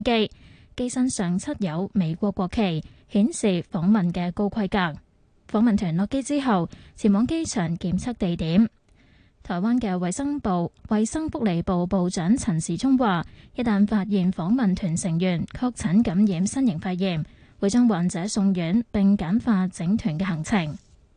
機，機身上漆有美國國旗，顯示訪問嘅高規格。訪問團落機之後，前往機場檢測地點。台灣嘅衛生福利部部長陳時中話，一旦發現訪問團成員確診感染新型肺炎，會將患者送院並簡化整團嘅行程。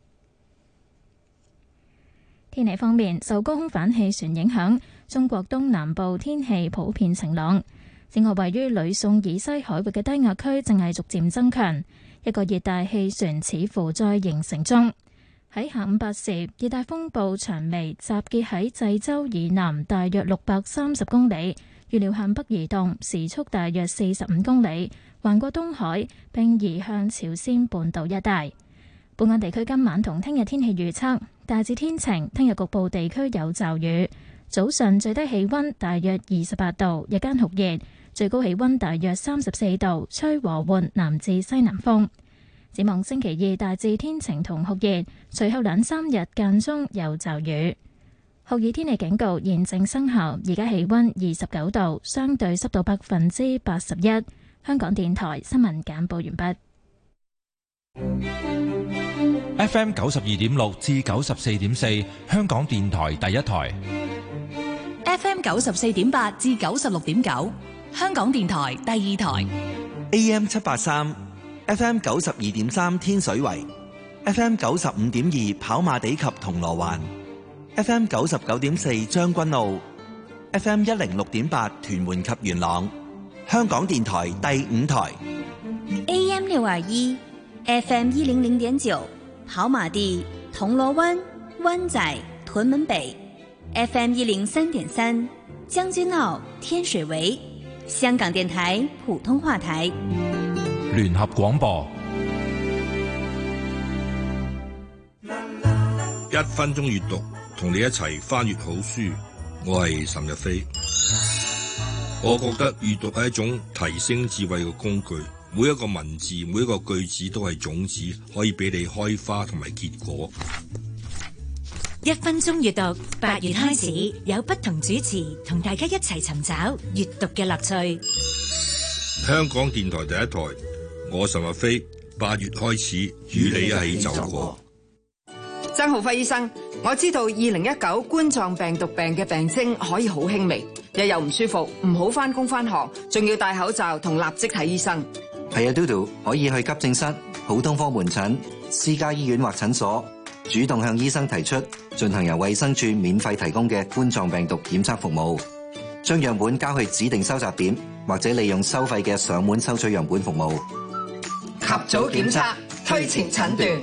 天氣方面，受高空反氣旋影響，中國東南部天氣普遍晴朗。此外，位於呂宋以西海域嘅低壓區正係逐漸增強，一個熱帶氣旋似乎在形成中。喺下午8時，熱帶風暴長眉集結喺濟州以南大約630公里，預料向北移動，時速大約45公里，橫過東海並移向朝鮮半島一帶。本港地區今晚同聽日天氣預測大致天晴，聽日局部地區有驟雨。早上最低氣溫大約28度，日間酷熱，最高氣溫大約34度，吹和緩南至西南風。展望星期二大致天晴同酷熱，隨後2-3日間中有驟雨。酷熱天氣警告現正生效，而家氣溫29度，相對濕度81%。香港電台新聞簡報完畢。 FM 92.6至94.4，香港電台第一台。 FM 94.8至96.9，香港電台第二台。 AM 783，FM 92.3天水圍，FM 95.2跑馬地及銅鑼灣，FM 99.4將軍澳，FM 106.8屯門及元朗，香港電台第五台。 AM 621，FM 100.9跑馬地、銅鑼灣、灣仔、屯門北，FM 103.3將軍澳、天水圍，香港電台普通話台。 聯合廣播 ，1分鐘閱讀，同你一齊翻閱好書。我係岑日飛。我覺得閱讀係一種提升智慧嘅工具，每一個文字，每一個句子都係種子，可以俾你開花同埋結果。 1分鐘閱讀，8月開始有不同主持同大家一齊尋找閱讀嘅樂趣。 香港電台第一台，我岑日飛，8月開始與你一起走過。 曾浩輝醫生，我知道2019冠狀病毒病嘅病徵可以好輕微，日又唔舒服，唔好返工返學，仲要戴口罩同立即睇醫生。 係啊，嘟嘟可以去急症室、普通科門診、私家醫院或診所，主動向醫生提出進行由衛生署免費提供嘅冠狀病毒檢測服務，將樣本交去指定收集點，或者利用收費嘅上門收取樣本服務。 及早檢測，推前診斷。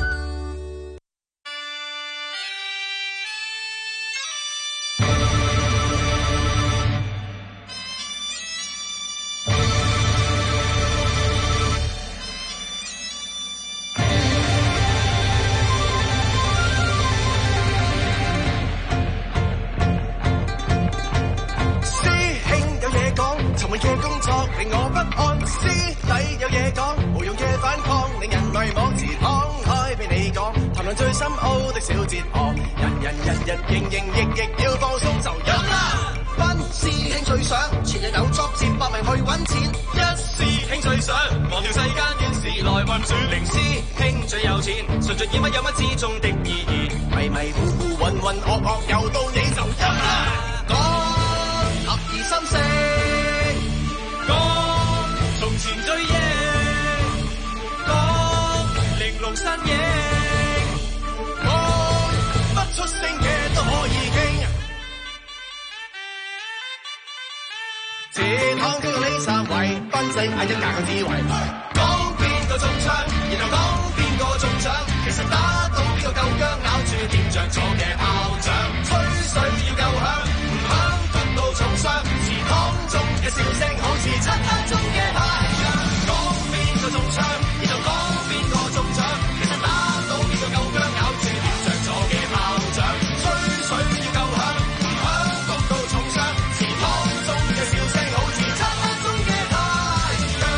最深奧的小哲學，人營亦要放鬆就飲啦。班師兄最想全日有作接搏命去揾錢，一師兄最想忘掉世間怨事來運轉。零師兄最有錢，純盡以乜有乜之中的意義，迷迷糊糊渾渾噩噩又到你就飲啦。講合意心聲，講從前追憶，講玲瓏身影。出聲嘅都可以傾，前行經過呢三位，賓仔嗌一格嘅智慧，講邊個中槍，然後講邊個中獎，其實打到邊個夠薑，咬住點着咗嘅炮仗，吹水要夠響，唔響焗到重傷，祠堂中嘅笑聲好似漆黑中嘅太陽，講邊個中槍，然後講邊個中獎，其實打到邊個夠薑，咬住點着咗嘅炮仗。水要夠響，唔響焗到重傷，祠堂中嘅笑聲好似漆黑中嘅太陽。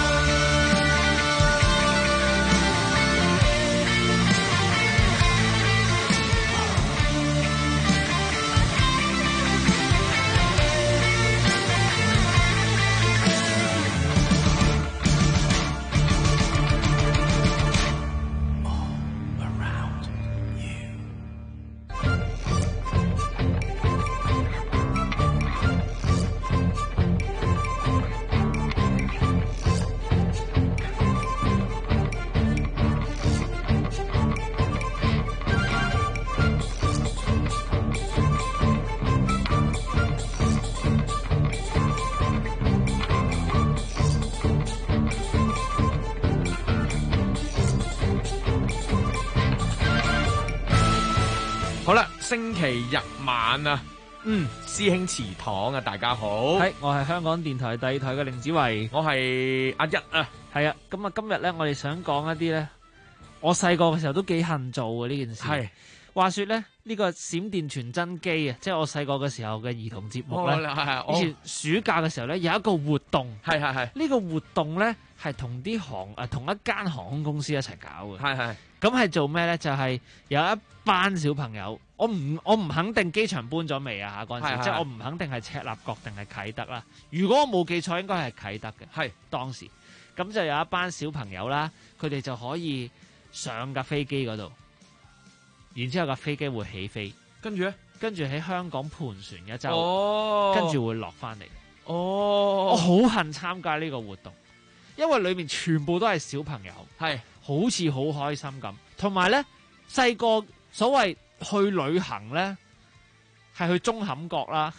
星期日晚啊，師兄祠堂啊，大家好， 我係香港電台第二台嘅凌子維， 我係阿一啊， 係啊，咁啊今日咧，我哋想講一啲咧，我細個嘅時候都幾恨做嘅呢件事。係話說咧，呢個閃電傳真機啊，即係我細個嘅時候嘅兒童節目咧。以前暑假嘅時候咧，有一個活動，係呢個活動咧係同同一間航空公司一齊搞嘅。咁係做咩咧？就係有一班小朋友，我唔肯定機場搬咗未啊？嗰陣時，即係我唔肯定係赤鱲角定係啟德啦。如果我冇記錯，應該係啟德嘅。當時咁就有一班小朋友啦，佢哋就可以上架飛機嗰度。然之後架飛機會起飛，跟住喺香港盤旋一周，跟住會落翻嚟。我好恨參加呢個活動，因為裏面全部都係小朋友，好似好開心咁。同埋咧，細個所謂去旅行咧，係去中坎角啦。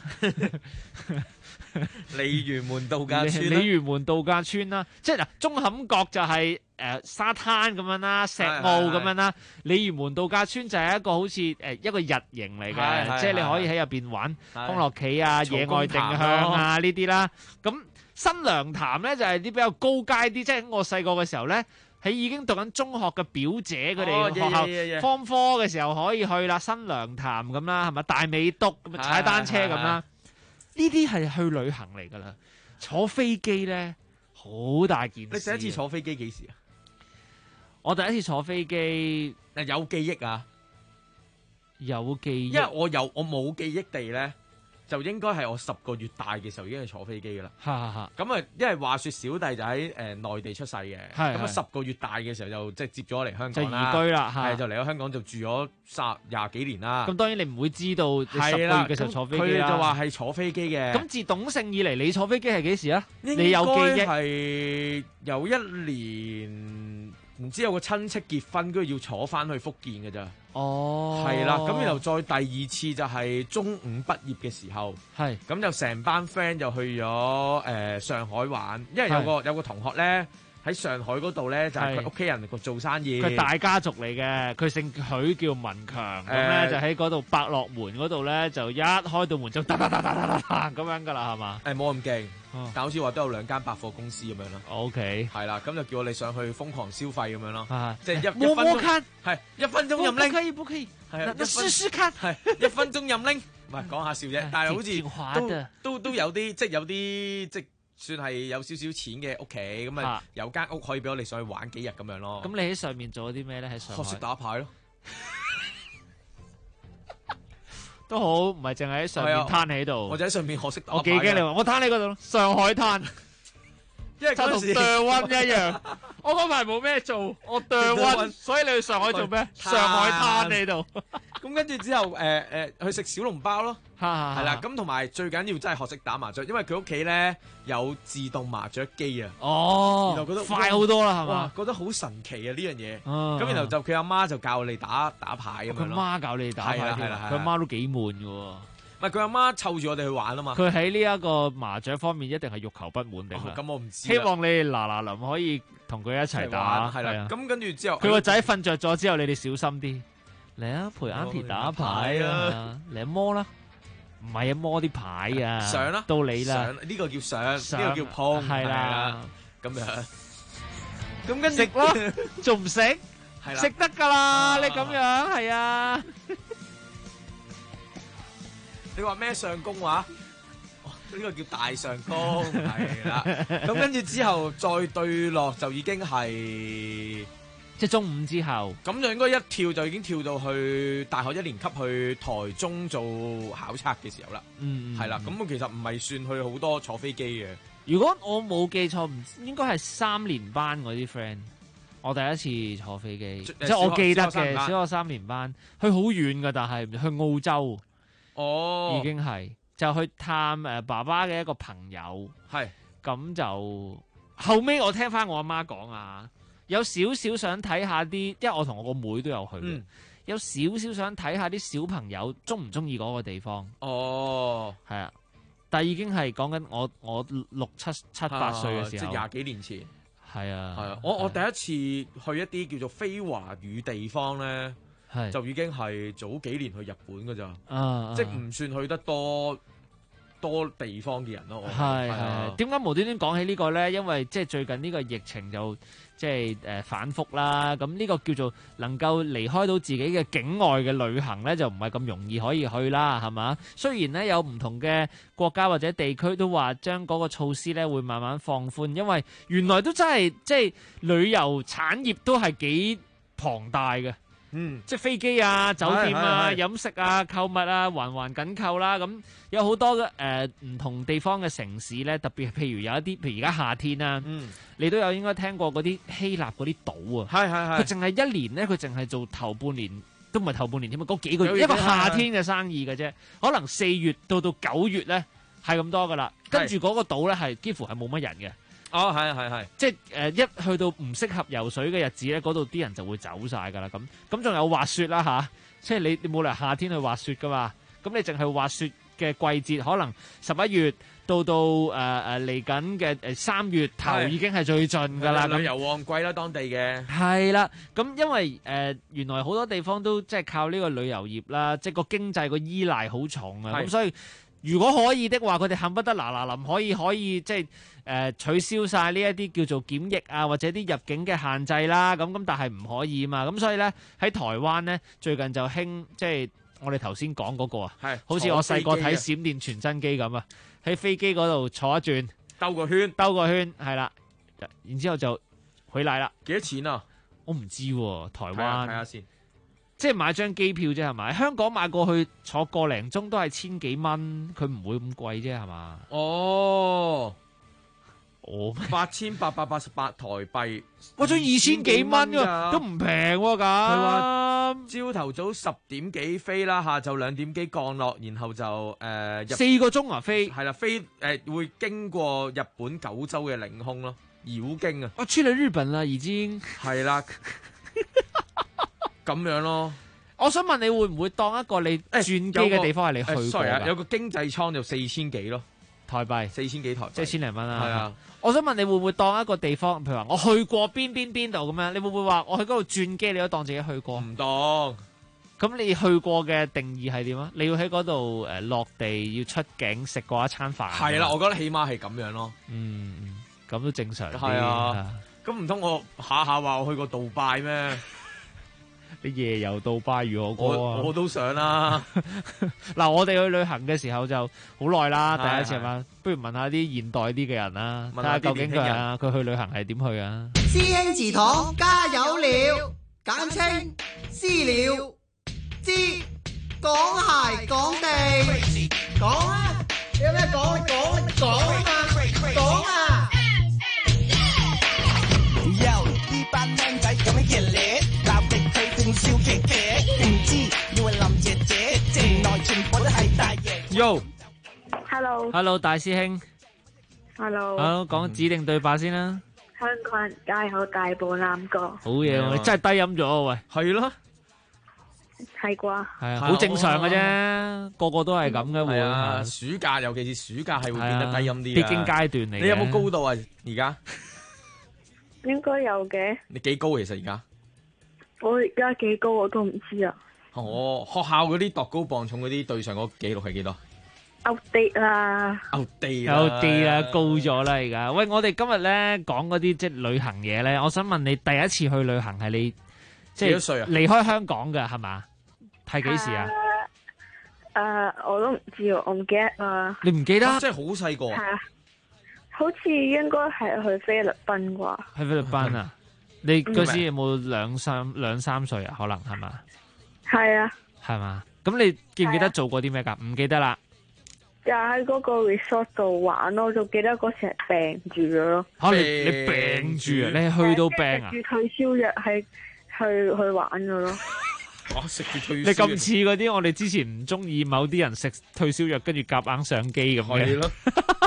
鯉魚門度假村， 鯉魚門度假村啦，即係嗱，中坎角就係沙灘咁樣啦，石澳咁樣啦，鯉魚門度假村就係一個好似一個日營嚟嘅，即係你可以喺入邊玩康樂棋啊、野外定向啊呢啲啦。咁新娘潭咧就係啲比較高階啲，即係我細個嘅時候咧，喺已經讀緊中學嘅表姐佢哋學校方科嘅時候可以去啦，新娘潭咁啦，係咪大美督咁踩單車咁啦？呢啲係去旅行嚟噶啦，坐飛機咧好大件事。 你第一次坐飛機幾時啊？ 我第一次坐飛機有記憶啊， 有記憶， 因為我冇記憶地咧，就應該係我10個月大嘅時候已經係坐飛機噶啦。咁啊，因為話說小弟就喺內地出世嘅，咁啊10個月大嘅時候就即係接咗嚟香港啦， 就移居啦， 就嚟咗香港就住咗廿幾年啦。 咁當然你唔會知道你10個月嘅時候坐飛機啦。 佢就話係坐飛機嘅。 咁自懂性以嚟，你坐飛機係幾時啊？ 你有記憶係有一年。唔知有個親戚結婚，跟住要坐翻去福建嘅咋？係啦，咁然後再第二次就係中五畢業嘅時候，咁就成班 friend 就去咗上海玩，因為有個同學咧喺上海嗰度咧，就係佢屋企人做生意， 佢大家族嚟嘅，佢姓許叫文強，咁咧就喺嗰度百樂門嗰度咧，就一開到門就噠噠噠噠噠噠咁樣噶啦，係嘛？ 冇咁勁。但好似話都有2間百貨公司咁樣咯。 OK， 係啦，咁就叫我哋上去瘋狂消費咁樣咯。即係一分鐘， 係1分鐘任拎。 不可以， 係啊， 試試看， 係1分鐘任拎。唔係講下笑啫，但係好似都有啲，即係有啲即係算係有少少錢嘅屋企，咁啊有間屋可以俾我哋上去玩幾日咁樣咯。 咁你喺上面做咗啲咩咧？喺上海學識打牌咯。 都好，唔係淨係喺上面攤喺度。 我就喺上面學識打牌。 我幾驚你話，我攤喺嗰度，上海灘， 因為嗰時同釣溫一樣。我嗰排冇咩做，我釣溫，所以你去上海做咩？上海灘喺度。 咁跟住之後，去食小籠包咯，係啦。咁同埋最緊要真係學識打麻雀，因為佢屋企咧有自動麻雀機啊。然後覺得快好多啦，係嘛？ 覺得好神奇啊呢樣嘢。咁然後就佢阿媽就教你打牌咁樣咯。 佢媽教你打牌，係啦，佢阿媽都幾悶㗎喎。 唔係佢阿媽湊住我哋去玩啊嘛。 佢喺呢一個麻雀方面一定係欲求不滿定啦。 咁我唔知。 希望你哋嗱臨可以同佢一齊打。 係啦。咁跟住之後， 佢個仔瞓着咗之後，你哋小心啲。嚟啊，陪 Auntie 打牌啊！嚟摸啦，唔係啊，摸啲牌啊！ 上啦， 到你啦， 呢個叫上，呢個叫碰， 係啦， 咁樣。咁跟住食咯，仲唔食？ 係啦， 食得噶啦，你咁樣係啊。 你話咩上弓話？呢個叫大上弓，係啦。咁跟住之後再對落就已經係。 即係中午之後， 咁就應該一跳就已經跳到去大學1年級去台中做考測嘅時候啦。係啦，咁其實唔係算去好多坐飛機嘅。 如果我冇記錯，唔應該係3年班嗰啲 friend，我第一次坐飛機，即係我記得嘅小學3年班，去好遠㗎，但係去澳洲。已經係就去探爸爸嘅一個朋友。 係咁就後尾我聽翻我阿媽講啊。有少少想睇下啲，因為我同我個妹都有去嘅，有少少想睇下啲小朋友中唔中意嗰個地方。係啊，但係已經係講緊我6、7、8歲嘅時候， 即係20幾年前。 係啊， 我第一次去一啲叫做非華語地方咧， 就已經係早幾年去日本㗎咋， 即係唔算去得多地方嘅人咯。 係點解無端端講起呢個咧？因為即係最近呢個疫情就即係反覆啦。咁呢個叫做能夠離開到自己嘅境外嘅旅行咧，就唔係咁容易可以去啦，係嘛？雖然咧有唔同嘅國家或者地區都話將嗰個措施咧會慢慢放寬，因為原來都真係即係旅遊產業都係幾龐大嘅。即係飛機啊、酒店啊、飲食啊、購物啊，環緊扣啦。咁有好多唔同地方嘅城市咧，特別譬如有一啲，譬如而家夏天啊，你都有應該聽過嗰啲希臘嗰啲島啊。佢淨係一年咧，佢淨係做頭半年，都唔係頭半年添啊，嗰幾個月一個夏天嘅生意嘅啫。可能4月到9月咧係咁多噶啦，跟住嗰個島咧係幾乎係冇乜人嘅。 係， 即係一去到唔適合游水嘅日子咧，嗰度啲人就會走晒㗎啦。咁仲有滑雪啦嚇，即係你冇理由夏天去滑雪㗎嘛。咁你淨係滑雪嘅季節，可能11月到嚟緊嘅3月頭已經係最盡㗎啦。 旅遊旺季啦，當地嘅係啦。咁因為原來好多地方都即係靠呢個旅遊業啦，即係個經濟個依賴好重啊。咁所以如果可以的話，佢哋恨不得臨可以即係取消晒呢一啲叫做檢疫啊，或者啲入境嘅限制啦。咁但係唔可以嘛。咁所以咧喺台灣咧最近就興即係我哋頭先講嗰個啊，好似我細個睇閃電傳真機咁啊，喺飛機嗰度坐一轉，兜個圈係啦，然之後就回來啦。 幾多錢啊？ 我唔知喎，台灣睇下先。 即係買張機票啫，係咪？香港買過去坐個零鐘都係1000幾蚊，佢唔會咁貴啫，係嘛 ？8888台幣， 我咗2000幾蚊㗎，都唔平喎咁。佢話朝頭早10點幾飛啦，下晝2點幾降落，然後就 4個鐘啊飛。 係啦，飛會經過日本9州嘅領空咯，繞經啊。 我去了日本啦，已經係啦。咁樣咯， 我想問你會唔會當一個你轉機嘅地方係你去過㗎？ 有個經濟艙就4000幾咯， 台幣 4000幾台幣， 即係千零蚊啦。 係啊， 我想問你會唔會當一個地方，譬如話我去過邊度咁樣？你會唔會話我去嗰度轉機，你都當自己去過？ 唔當。咁你去過嘅定義係點啊？你要喺嗰度落地，要出境食過一餐飯。 係啦，我覺得起碼係咁樣咯。 咁都正常啲。 係啊，咁唔通我下話我去過杜拜咩？ 你夜遊杜拜如何過啊？ 我都想啦。 嗱，我哋去旅行嘅時候就好耐啦，第一次係嘛？不如問下啲現代啲嘅人啦，睇下究竟佢去旅行係點去啊？ 師兄祠堂加油了，簡稱私了，知講鞋講地講啊！有咩講啊講啊！呢班僆仔咁樣熱烈，立力推動笑騎騎，唔知以為林姐姐，城內全部都係大爺。 Hello，大師兄。 Hello， 講指定對白先啦。 香港人街口大步攬過。 好嘢，你真係低音咗啊！喂， 係咯， 係啩？ 係啊，好正常嘅啫，個個都係咁嘅會啊。 暑假尤其是暑假係會變得低音啲， 必經階段嚟。 你有冇高度啊？而家？ 應該有嘅。 你幾高其實而家？ 我而家幾高我都唔知啊。 學校嗰啲度高磅重嗰啲對上嗰記錄係幾多 ？outdate 啦， 高咗啦而家。喂，我哋今日咧講嗰啲即係旅行嘢咧，我想問你第一次去旅行係你即係幾多歲啊？離開香港嘅係嘛？係幾時啊？ 我都唔知喎，我唔記得啦。 你唔記得？ 即係好細個。 係啊。好似應該係去菲律賓啩？ 去菲律賓啊？你嗰時有冇兩三歲啊？可能係嘛？ 係啊。 係嘛？咁你記唔記得做過啲咩㗎？唔記得啦。 就喺嗰個 resort 度玩咯，就記得嗰時係病住咗咯。 你病住啊？你係去到病啊？ 食住退燒藥係去玩㗎咯。 食住退燒藥。 你咁似嗰啲我哋之前唔中意某啲人食退燒藥，跟住夾硬上機咁嘅。 係咯。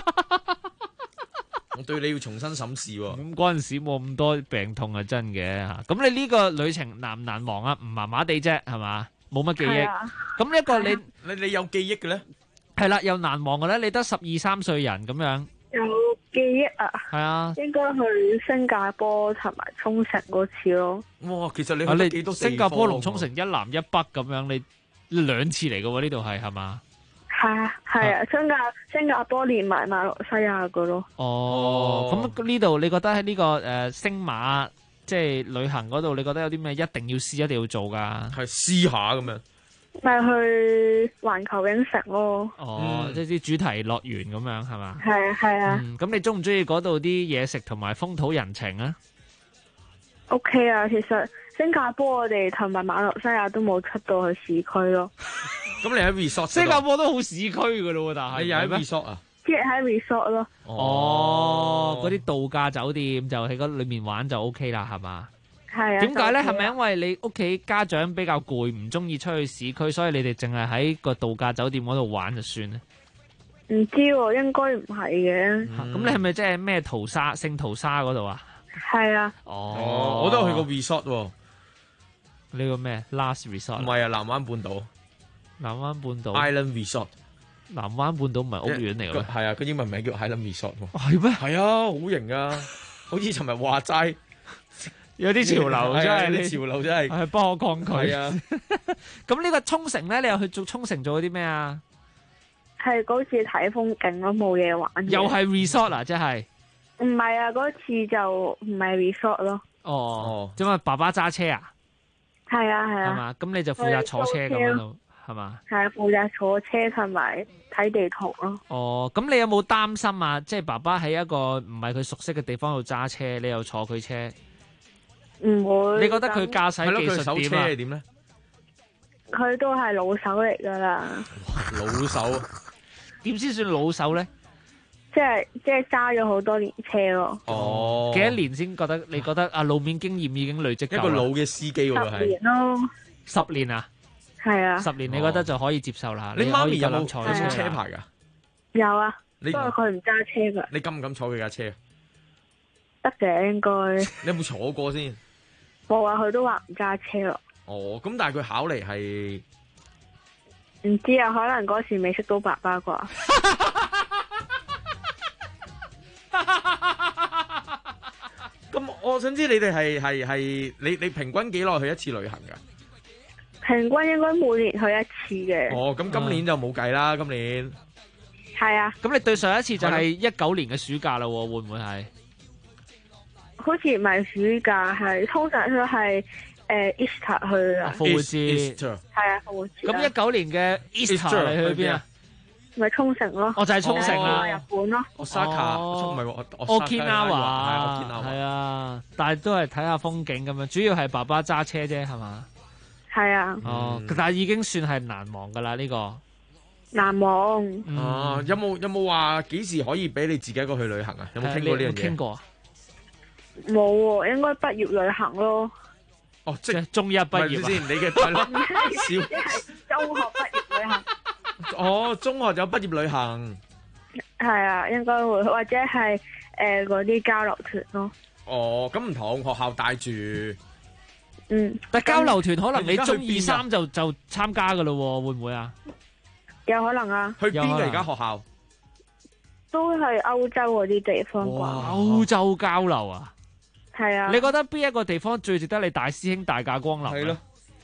我對你要重新審視喎。 咁嗰陣時冇咁多病痛係真嘅嚇。咁你呢個旅程難唔難忘啊？唔麻麻地啫，係嘛？冇乜記憶。咁呢一個你有記憶嘅咧？ 係啦，又難忘嘅咧。你得12、13歲人咁樣。 有記憶啊， 係啊， 應該去新加坡同埋沖繩嗰次咯。 哇，其實你去咗幾多地方？ 新加坡同沖繩一南一北咁樣，你2次嚟嘅喎，呢度係嘛？ 係啊，新加坡連埋馬來西亞嘅咯。 哦，咁呢度你覺得喺呢個星馬即係旅行嗰度，你覺得有啲咩一定要試、一定要做㗎？ 係試下咁樣。 咪去環球影城咯。 即係啲主題樂園咁樣係嘛？ 係啊。 咁你中唔中意嗰度啲嘢食同埋風土人情啊 ？OK 啊，其實新加坡我哋同埋馬來西亞都冇出到去市區咯。 咁你喺 resort？ 新加坡都好市區㗎咯喎，但係你又喺 resort 啊？ 即係喺 resort 咯。 嗰啲度假酒店就喺嗰裏面玩就 OK 啦，係嘛？ 係啊。 點解咧？係咪因為你屋企家長比較攰，唔中意出去市區，所以你哋淨係喺個度假酒店嗰度玩就算咧？ 唔知喎，應該唔係嘅。 咁你係咪即係咩淘沙、聖淘沙嗰度啊？ 係啊。 我都有去過 resort 喎。 呢個咩 Last Resort？ 唔係啊，南灣半島。 南灣半島 Island Resort。 南灣半島唔係屋苑嚟嘅。 係啊，佢英文名叫 Island Resort 喎。 係咩？ 係啊，好型啊！好似尋日話齋。 有啲潮流真係， 啲潮流真係係不可抗拒。 係啊， 咁呢個沖繩咧，你又去做沖繩做啲咩啊？ 係嗰次睇風景咯，冇嘢玩。 又係 resort 啊，即係？ 唔係啊，嗰次就唔係 resort 咯。 哦，因為爸爸揸車啊？ 係啊係啊。 係嘛？咁你就負責坐車咁樣咯，係嘛？ 係負責坐車同埋睇地圖咯。 哦，咁你有冇擔心啊？即係爸爸喺一個唔係佢熟悉嘅地方度揸車，你又坐佢車？ 唔會。 你覺得佢駕駛技術點啊？ 點咧？ 佢都係老手嚟噶啦。 老手？ 點先算老手咧？ 即係揸咗好多年車咯。 哦。 幾多年先覺得？你覺得啊，路面經驗已經累積夠？ 一個老嘅司機喎，係。 10年咯。 10年啊？ 係啊。 10年你覺得就可以接受啦？ 你媽咪有冇坐車牌噶？ 有啊。不過佢唔揸車噶。 你敢唔敢坐佢架車？ 得嘅，應該。 你有冇坐過先？ 冇啊，佢都話唔揸車咯。 哦，咁但係佢考嚟係唔知啊，可能嗰時未識到爸爸啩。 咁我想知你哋係你平均幾耐去一次旅行噶？ 平均應該每年去一次嘅。 哦，咁今年就冇計啦，今年。 係啊。 咁你對上一次就係19年嘅暑假啦，會唔會係？ 好似唔係暑假，係通常都係Easter 去啊。 復活節。 係啊，復活節。 咁19年嘅 Easter 你去邊啊？ 咪沖繩咯。 我就係沖繩啦。 日本咯。 Osaka，唔係喎 Okinawa。係啊，但係都係睇下風景咁樣，主要係爸爸揸車啫，係嘛？ 係啊。 哦，但係已經算係難忘噶啦呢個。 難忘。 哦，有冇話幾時可以俾你自己一個去旅行啊？有冇傾過呢樣嘢？ 傾過啊？ 冇喎，應該畢業旅行咯。 哦，即係中一畢業先，你嘅大佬小中學畢業旅行。 哦，中學有畢業旅行。 係啊，應該會，或者係嗰啲交流團咯。 哦，咁唔同學校帶住。 但交流團可能你中2、3就參加噶咯，會唔會啊？ 有可能啊。 去邊嘅而家學校？ 都係歐洲嗰啲地方啩。 歐洲交流啊？ 係啊。 你覺得邊一個地方最值得你大師兄大駕光臨？ 係咯。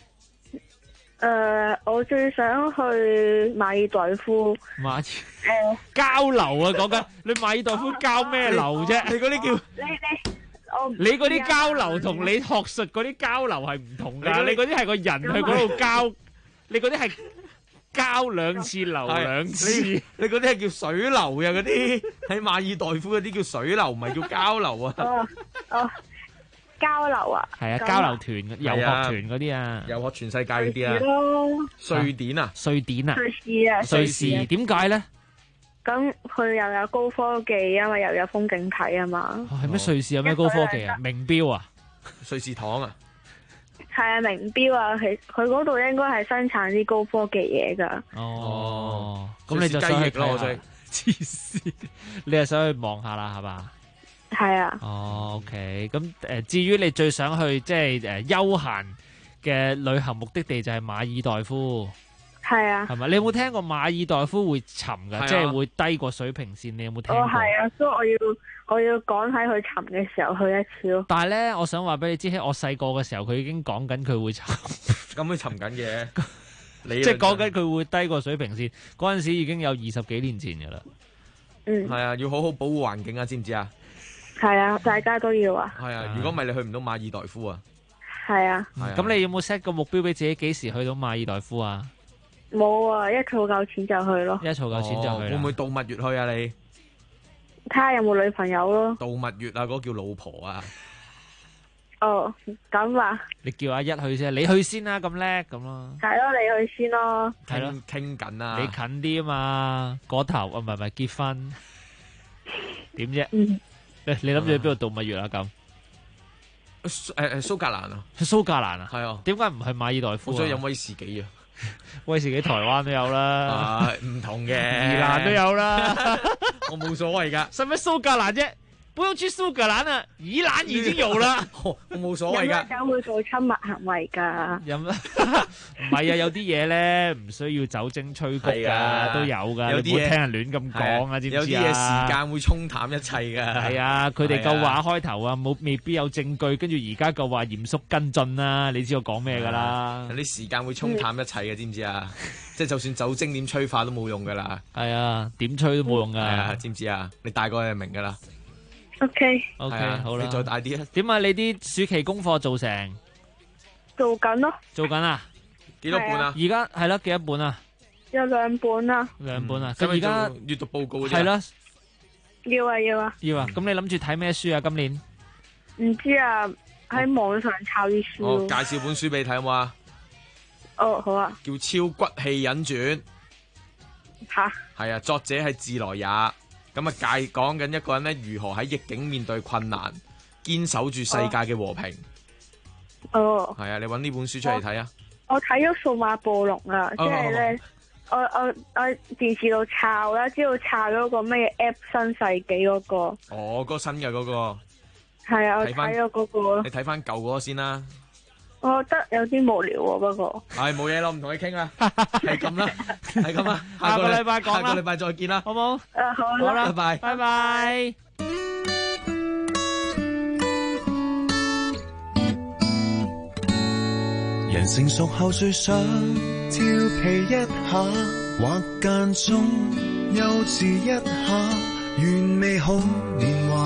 我最想去馬爾代夫。 交流啊，講緊你馬爾代夫交咩流啫？ 你嗰啲叫你嗰啲交流同你學術嗰啲交流係唔同噶。你嗰啲係個人去嗰度交，你嗰啲係交2次流2次。 你嗰啲係叫水流啊，嗰啲喺馬爾代夫嗰啲叫水流，唔係叫交流啊。 交流啊。 係啊，交流團、遊學團嗰啲啊， 遊學全世界嗰啲啊。瑞典啊？ 瑞典啊？ 瑞士啊？ 瑞士點解咧？ 咁佢又有高科技，因為又有風景睇啊嘛。 係咩？瑞士有咩高科技啊？名錶啊？ 瑞士糖啊？ 係啊，名錶啊，佢嗰度應該係生產啲高科技嘢噶。 哦，咁你就想去咯，我真係黐線，你係想去望下啦，係嘛？ 係啊。 哦 ，OK，咁至於你最想去即係休閒嘅旅行目的地就係馬爾代夫。 係啊。 係咪？你有冇聽過馬爾代夫會沉㗎？即係會低過水平線？你有冇聽過？ 係啊，所以我要趕喺佢沉嘅時候去一次咯。 但係咧，我想話俾你知，喺我細個嘅時候，佢已經講緊佢會沉。 咁佢沉緊嘅， 即係講緊佢會低過水平線。嗰陣時已經有20幾年前㗎啦。 係啊，要好好保護環境啊，知唔知啊？ 係啊，大家都要啊。 係啊，如果唔係你去唔到馬爾代夫啊。 係啊。 咁你有冇 set 個目標俾自己幾時去到馬爾代夫啊？ 冇啊，一儲夠錢就去咯。 一儲夠錢就去。 會唔會度蜜月去啊？你睇下有冇女朋友咯。 度蜜月啊，嗰個叫老婆啊。 哦，咁啊。 你叫阿一去先，你去先啦，咁叻咁咯。 係咯，你去先咯。 係咯， 傾緊啊。 你近啲啊嘛，嗰頭啊，唔係結婚，點啫？你諗住去邊度度蜜月啊？咁蘇格蘭啊， 去蘇格蘭啊？ 係啊。 點解唔去馬爾代夫？ 我想飲威士忌啊。 威士忌台灣都有啦， 唔同嘅， 宜蘭都有啦。 我冇所謂噶， 使乜蘇格蘭啫？不用去蘇格蘭啊，宜蘭已經有啦。 我冇所謂噶。 飲會做親密行為噶。 飲唔係啊，有啲嘢咧唔需要酒精催谷噶，都有噶。 有啲嘢聽人亂咁講啊，知唔知啊？ 有啲嘢時間會沖淡一切噶。 係啊，佢哋夠話開頭啊，未必有證據，跟住而家夠話嚴肅跟進啦。你知我講咩噶啦？ 有啲時間會沖淡一切嘅，知唔知啊？即係就算酒精點催化都冇用噶啦。 係啊，點吹都冇用噶。 係啊，知唔知啊？你大個就明噶啦。 OK， 好啦， 你再大啲啊？ 點啊？你啲暑期功課做成？ 做緊咯。 做緊啊？ 幾多本啊？ 而家係啦，幾多本啊？ 有2本啦。 2本啊？ 咁而家閱讀報告係啦。 要啊要啊。 要啊！咁你諗住睇咩書啊？今年？ 唔知啊，喺網上抄啲書。 我介紹本書俾你睇好冇啊？ 哦，好啊。 叫《超骨氣隱傳》。 吓？ 係啊，作者係自來也。咁啊，講緊一個人咧，如何喺逆境面對困難，堅守住世界嘅和平。 哦。 係啊，你搵呢本書出嚟睇啊！ 我睇咗數碼暴龍啊，即係咧，我電視度抄啦，知道抄咗個咩 app 新世紀嗰個。 哦，嗰個新嘅嗰個。 係啊，我睇咗嗰個咯。 你睇翻舊嗰個先啦。 我覺得有啲無聊喎，不過。 係冇嘢咯，唔同你傾啦，係咁啦，係咁啦。 下個禮拜講啦， 下個禮拜再見啦， 好冇？ 好啦， 拜拜， 拜拜。 人成熟後最想調皮一下，或間中幼稚一下，原美好年華，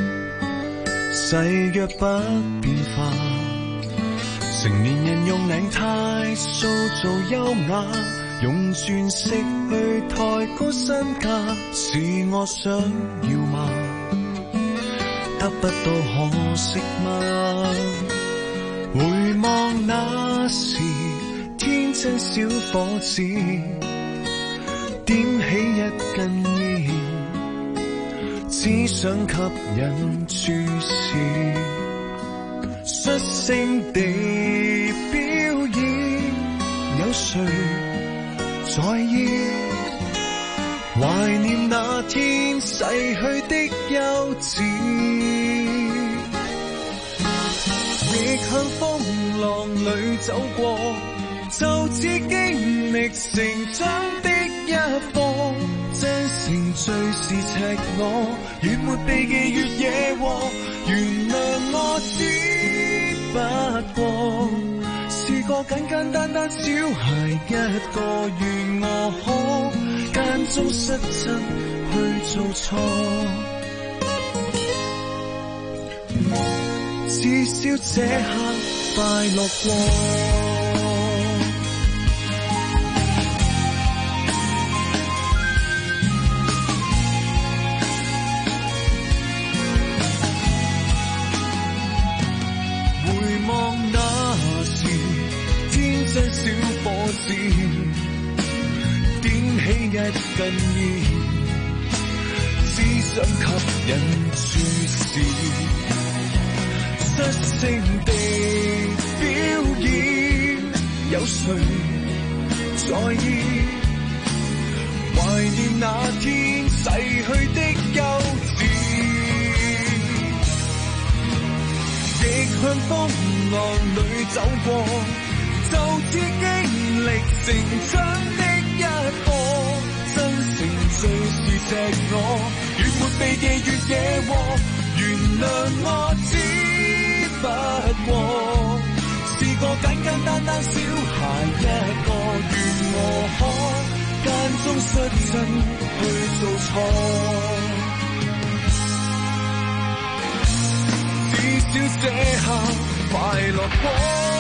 誓約不變化。成年人用領呔塑造優雅，用鑽石去抬高身價，是我想要嗎？得不到可惜嗎？回望那時天真小伙子，點起一根煙，只想給人注視，率性地表演，有誰在意？懷念那天逝去的幼稚，亦向風浪裏走過，就似經歷成長的一課。真誠最是赤裸，越沒避忌越惹禍。原諒我只不過是個簡簡單單小孩一個，願我可間中失真去做錯，至少這刻快樂過。小伙子點起一根煙，只想給人注視，率性地表演，有誰在意？懷念那天逝去的幼稚，亦向風浪裏走過，就似經歷力成長的一個，真誠最是錫我，越沒避忌越惹禍，原諒我只不過是個簡簡單單小孩一個，願我可間中失真去做錯，至少這刻快樂過。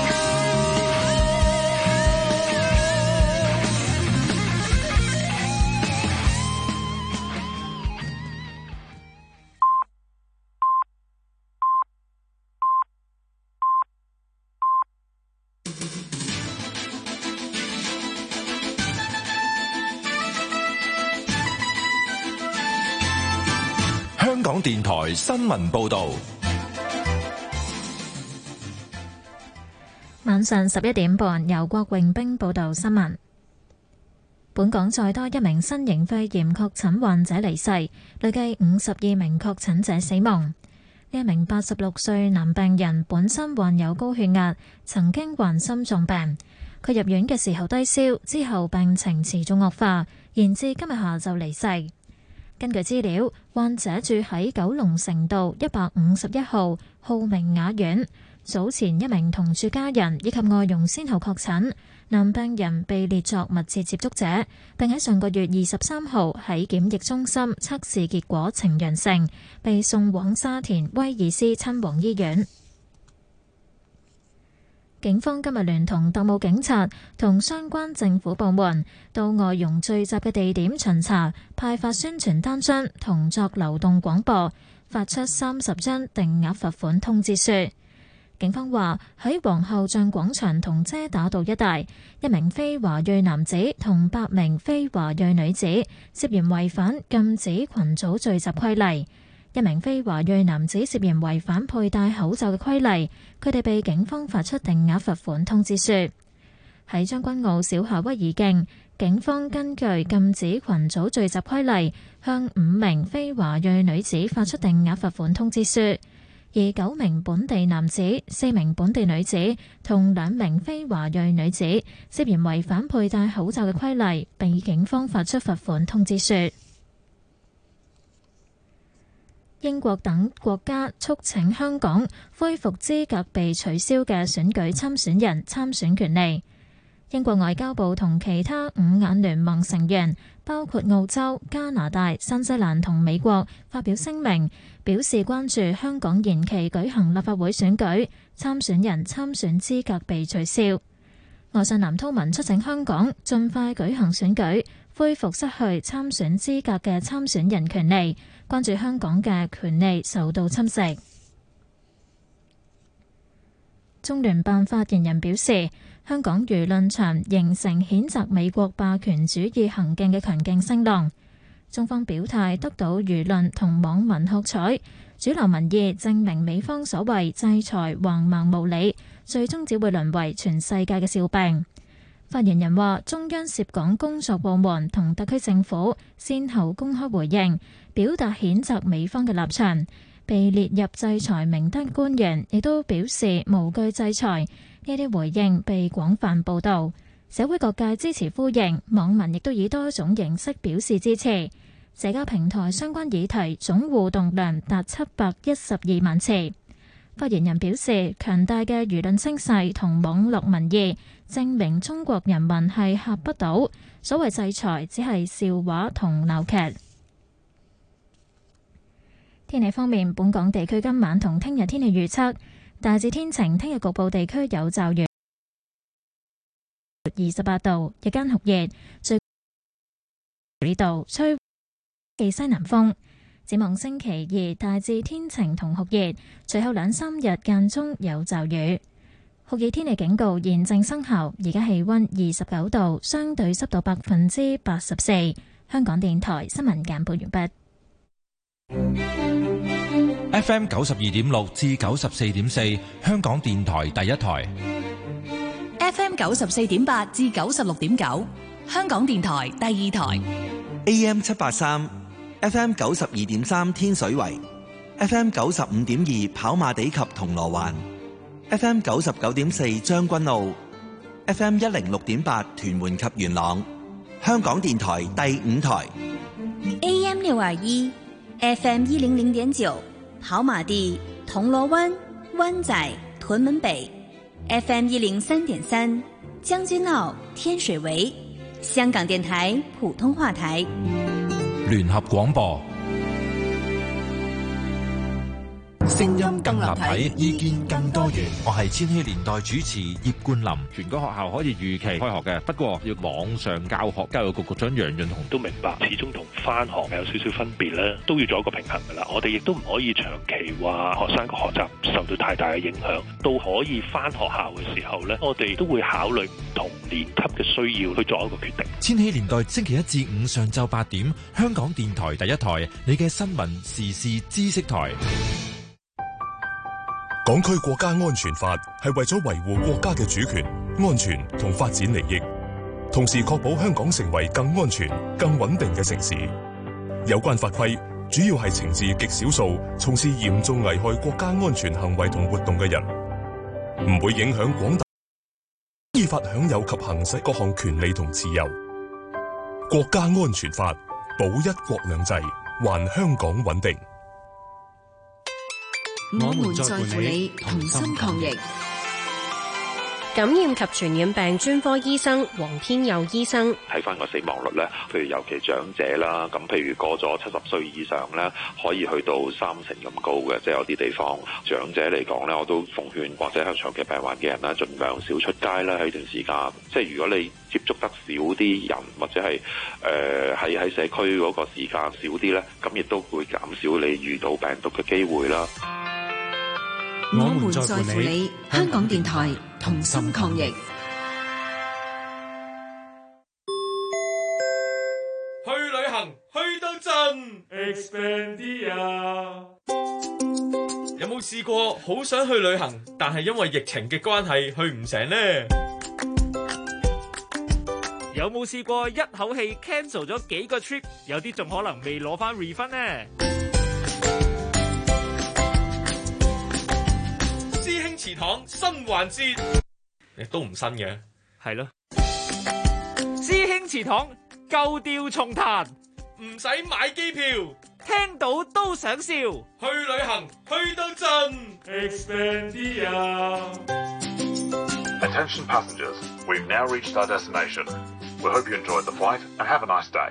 香港電台新聞報道， 晚上11點半，由郭榮冰報道新聞。本港再多一名新型肺炎確診患者離世，累計52名確診者死亡。呢一名86歲男病人本身患有高血壓，曾經患心臟病。佢入院嘅時候低燒，之後病情持續惡化，延至今日下晝離世。根據資料，患者住喺九龍城道151號浩明雅苑。早前一名同住家人以及外傭先後確診，男病人被列作密切接觸者，並喺上個月23號喺檢疫中心測試結果呈陽性，被送往沙田威爾斯親王醫院。警方今日聯同特務警察同相關政府部門到外傭聚集嘅地點巡查，派發宣傳單張同作流動廣播，發出30張定額罰款通知書。警方話喺皇后像廣場同遮打道一帶，一名非華裔男子同8名非華裔女子涉嫌違反禁止群組聚集規例。一名非華裔男子涉嫌違反佩戴口罩嘅規例，佢哋被警方發出定額罰款通知書。喺將軍澳小夏威夷徑，警方根據禁止群組聚集規例，向5名非華裔女子發出定額罰款通知書，而9名本地男子、4名本地女子同2名非華裔女子涉嫌違反佩戴口罩嘅規例，被警方發出罰款通知書。英國等國家促請香港恢復資格被取消嘅選舉參選人參選權利。英國外交部同其他5眼聯盟成員，包括澳洲、加拿大、新西蘭同美國，發表聲明，表示關注香港延期舉行立法會選舉，參選人參選資格被取消。外相藍韜文促請香港盡快舉行選舉，恢復失去參選資格嘅參選人權利，關注香港嘅權利受到侵蝕。中聯辦發言人表示，香港輿論場形成譴責美國霸權主義行徑嘅強勁聲浪，中方表態得到輿論同網民喝彩，主流民意證明美方所謂制裁橫蠻無理，最終只會淪為全世界嘅笑柄。發言人話，中央涉港工作部門同特區政府先後公開回應，表達譴責美方嘅立場。被列入制裁名單官員亦都表示無懼制裁，呢啲回應被廣泛報導，社會各界支持呼應，網民亦都以多種形式表示支持。社交平台相關議題總互動量達712萬次。發言人表示，強大嘅輿論聲勢同網絡民意證明中國人民係嚇不倒，所謂制裁只係笑話同鬧劇。天氣方面，本港地區今晚同聽日天氣預測大致天晴，聽日局部地區有驟雨，28度，日間酷熱，最高呢度吹西南風。展望星期2大致天晴同酷熱，隨後2-3日間中有驟雨。酷熱天氣警告現正生效，而家氣溫29度，相對濕度84%。香港電台新聞簡報完畢。 FM 92.6至94.4，香港電台第一台。 FM 94.8至96.9，香港電台第二台。 AM 783，FM 92.3天水圍，FM 95.2跑馬地及銅鑼灣，FM 99.4將軍澳 FM 106.8屯門及元朗，香港電台第5台 AM 621 FM 100.9跑馬地、銅鑼灣、灣仔、屯門北 FM 103.3將軍澳、天水圍，香港電台普通話台聯合廣播。 聲音更立體，意見更多元。 我係千禧年代主持葉冠霖。全港學校可以預期開學嘅，不過要網上教學。教育局局長楊潤雄都明白，始終同返學有少少分別咧，都要做一個平衡㗎啦。我哋亦都唔可以長期話學生個學習受到太大嘅影響，到可以返學校嘅時候咧，我哋都會考慮唔同年級嘅需要去做一個決定。 千禧年代星期一至五上晝8點，香港電台第1台，你嘅新聞時事知識台。 港區國家安全法係為咗維護國家嘅主權、安全同發展利益，同時確保香港成為更安全、更穩定嘅城市。有關法規主要係懲治極少數從事嚴重危害國家安全行為同活動嘅人，唔會影響廣大依法享有及行使各項權利同自由。國家安全法保一國兩制，還香港穩定。 我們在乎你，同心抗疫。 感染及傳染病專科醫生黃天佑醫生睇翻個死亡率咧，譬如尤其長者啦，咁譬如過咗70歲以上咧，可以去到30%咁高嘅，即係有啲地方長者嚟講咧，我都奉勸或者係長期病患嘅人啦，盡量少出街啦喺呢段時間。即係如果你接觸得少啲人，或者係喺社區嗰個時間少啲咧，咁亦都會減少你遇到病毒嘅機會啦。 我們在乎你，香港電台同心抗疫。 去旅行去到盡 Expandia。有冇試過好想去旅行，但係因為疫情嘅關係去唔成呢？ 有冇試過一口氣 cancel 咗幾個 trip， 有啲仲可能未攞翻 refund 呢？祠堂新環節，亦都唔新嘅，係咯。師兄祠堂舊調重彈，唔使買機票，聽到都想笑。去旅行去到盡 Expandia。 Attention passengers, we've now reached our destination. We hope you enjoyed the flight and have a nice day.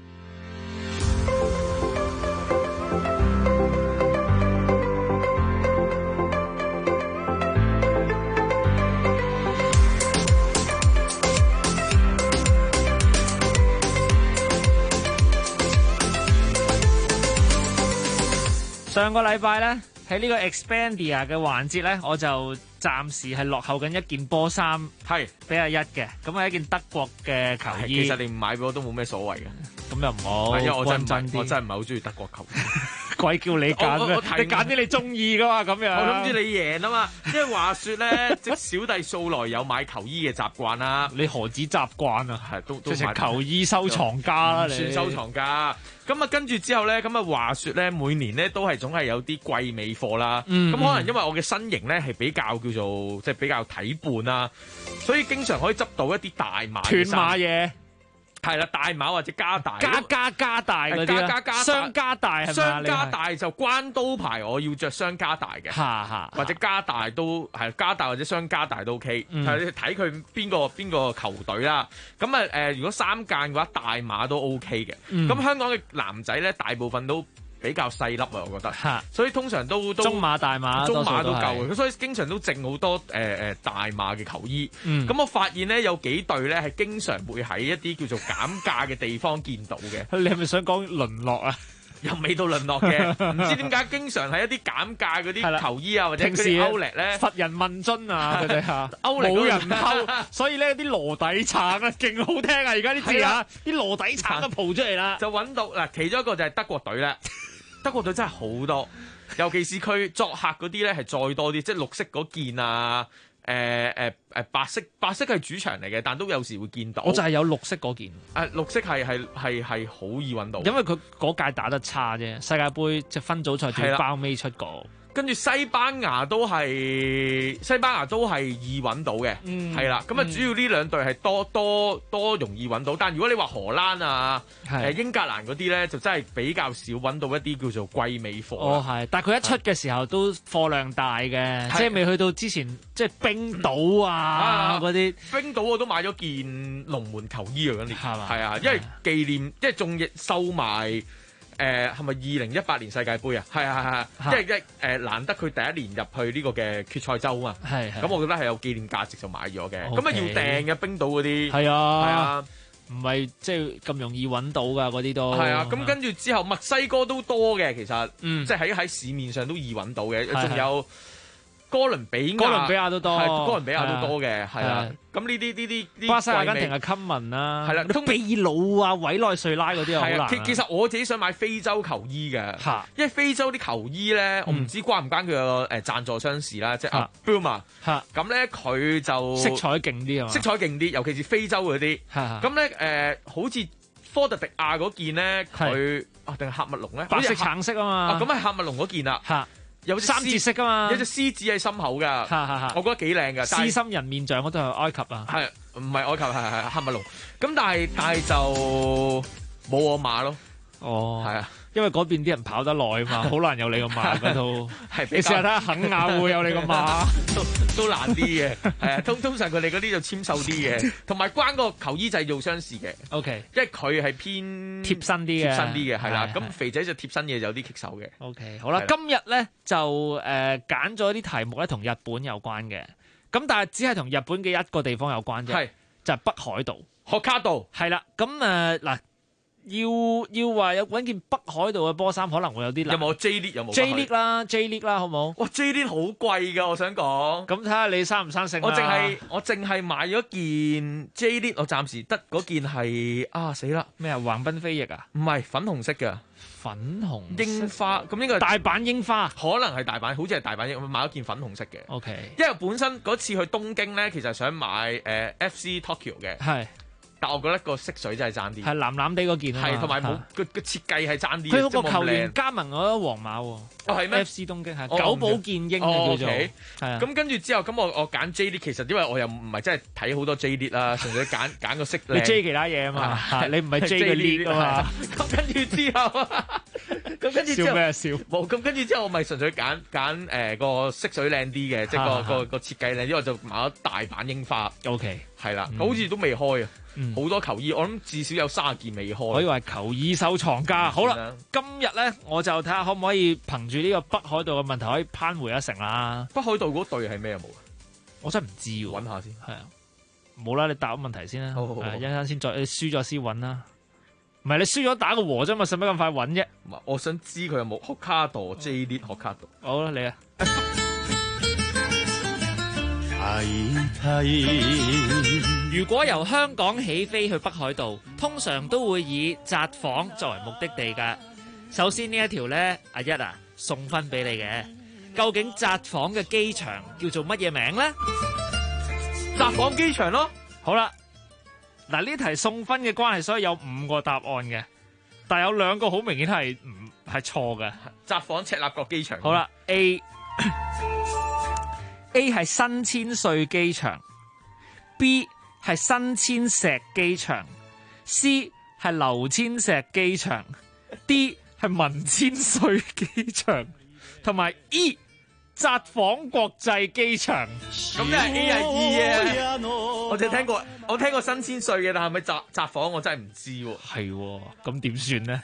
上個禮拜咧，喺呢個 Expandia 嘅環節咧，我就暫時係落後緊一件波衫，係俾阿一嘅，咁係一件德國嘅球衣。 其實你唔買俾我都冇咩所謂嘅， 咁又唔好。因為我真係唔係好中意德國球衣。鬼叫你揀咩？你揀啲你中意噶嘛？咁樣。 我諗住你贏啊嘛！即係話說咧，即小弟素來有買球衣嘅習慣啦。 你何止習慣啊？ 係都買球衣收藏家啦，你算收藏家。咁啊，跟住之後咧，咁啊話說咧，每年咧都係總係有啲季尾貨啦。咁可能因為我嘅身形咧係比較叫做即係比較體胖啦，所以經常可以執到一啲大碼斷碼嘢。 係啦，大碼或者加大， 加大嗰啲啦，雙加大係咪？ 雙加大就關刀牌，我要着雙加大嘅，或者加大都係加大或者雙加大都 OK，係你睇佢邊個球隊啦。咁啊如果3間嘅話，大碼都 OK 嘅。咁香港嘅男仔咧，大部分都比較細粒啊，我覺得，所以通常都中碼大碼都夠嘅，所以經常都剩好多大碼嘅球衣。咁我發現咧有幾隊咧係經常會喺一啲叫做減價嘅地方見到嘅。 你係咪想講淪落啊？ 又未到淪落嘅，唔知點解經常喺一啲減價嗰啲球衣啊，或者嗰啲歐力咧， 乏人問津啊，佢哋嚇歐力冇人溝，所以咧啲羅底橙啊，勁好聽啊！而家啲字啊，啲羅底橙都蒲出嚟啦， 就揾到嗱，其中一個就係德國隊咧。德國隊真係好多，尤其是佢作客嗰啲咧係再多啲，即係綠色嗰件啊，白色係主場嚟嘅，但都有時會見到。 我就係有綠色嗰件， 綠色係好易揾到， 因為佢嗰屆打得差啫，世界盃即係分組賽最包尾出過。 跟住西班牙都係易揾到嘅，係啦。咁啊，主要呢兩隊係多容易揾到，但如果你話荷蘭啊、英格蘭嗰啲咧，就真係比較少揾到一啲叫做季尾貨。 哦，係，但係佢一出嘅時候都貨量大嘅，即係未去到之前即係冰島啊嗰啲。 冰島我都買咗件龍門球衣啊嗰年， 係嘛？ 係啊，因為紀念，即係仲亦收埋。係咪2018年世界盃啊？係，即係難得佢第一年入去呢個嘅決賽周啊嘛。係，咁我覺得係有紀念價值就買咗嘅。咁啊要訂嘅冰島嗰啲。係啊， 唔係即係咁容易揾到㗎嗰啲都。 係啊，咁跟住之後墨西哥都多嘅，其實，即係喺市面上都易揾到嘅，仲有。哥倫比亞都多，哥倫比亞都多嘅，係啊。咁呢啲巴西、阿根廷係 common 啦， 係啦， 秘魯啊、委內瑞拉嗰啲好難。 其實我自己想買非洲球衣嘅，因為非洲啲球衣咧，我唔知關唔關佢個贊助商事啦，即係 Puma。咁咧佢就色彩勁啲啊嘛， 色彩勁啲，尤其是非洲嗰啲。咁咧好似科特迪亞嗰件咧，佢定係喀麥隆咧？ 白色橙色啊嘛。 咁係喀麥隆嗰件啦。有三節色噶嘛， 有隻獅子喺心口噶，我覺得幾靚噶。 獅心人面像嗰度係埃及啊， 係唔係埃及？係喀麥隆。咁但係就冇我碼咯。 哦， 係啊， 因為嗰邊啲人跑得耐嘛，好難有你個碼嗰套。你試下睇下肯亞會有你個碼， 都難啲嘅。係啊，通常佢哋嗰啲就纖瘦啲嘅，同埋關個球衣製造商事嘅。 OK， 因為佢係偏貼身啲嘅， 係啦。咁肥仔就貼身嘢就有啲棘手嘅。 OK，好啦，今日咧就揀咗啲題目咧同日本有關嘅，咁但係只係同日本嘅一個地方有關啫，係就係北海道。 學卡道係啦，咁嗱。要話有揾件北海道嘅波衫，可能會有啲難。 有冇 J League 有冇 J League 啦 ，J League 啦，好冇？ 哇 J League 好貴㗎，我想講。 咁睇下你生唔生性啦。 我淨係買咗件 J League，我暫時得嗰件係死啦咩啊？橫濱飛翼啊？ 唔係粉紅色嘅。 粉紅櫻花咁呢個大阪櫻花， 可能係大阪，好似係大阪櫻。我買咗件粉紅色嘅。 OK， 因為本身嗰次去東京咧，其實想買FC Tokyo 嘅。係。但我覺得個色水真係爭啲， 係藍藍地嗰件啊， 係同埋冇個設計係爭啲。 佢個球員加盟咗皇馬喎， 係咩 ？FC 東京係久保建英叫做。係啊， 咁跟住之後，咁我揀 J League，其實因為我又唔係真係睇好多 J League 啦，純粹揀個色靚。 你 J 其他嘢啊嘛，你唔係 J 嘅 League 啊嘛。 咁跟住之後， 笑咩笑？ 冇咁跟住之後，我咪純粹揀個色水靚啲嘅，即係個設計靚啲，我就買咗大阪櫻花。 OK， 係啦，好似都未開啊。好多球衣，我諗至少有30件未開。 可以話球衣收藏家。好啦，今日咧我就睇下可唔可以憑住呢個北海道嘅問題可以攀回一城啦。 北海道嗰隊係咩啊？冇啊？ 我真係唔知喎。 揾下先。係啊， 冇啦，你答問題先啦。 好， 一陣先再，你輸咗先揾啦。唔係你輸咗打個和啫嘛，使乜咁快揾啫？ 我想知佢有冇學卡道 J League 學卡道。 好啦，你啊。如果由香港起飛去北海道，通常都會以札幌作為目的地㗎。首先呢一條呢，阿一啊送分俾你嘅。究竟札幌嘅機場叫做乜嘢名呢？ 札幌機場咯。 好啦，嗱呢題送分嘅關係，所以有5個答案嘅，但有2個好明顯係錯嘅。 札幌赤鱲角機場。 好啦 ，A 係新千歲機場 ，B 係新千石機場 ，C 係流千石機場 ，D 係文千歲機場，同埋 E 札幌國際機場。 咁你係 A 係 E 啊？我淨係聽過新千歲嘅，但係咪札幌我真係唔知喎。 係，咁點算呢？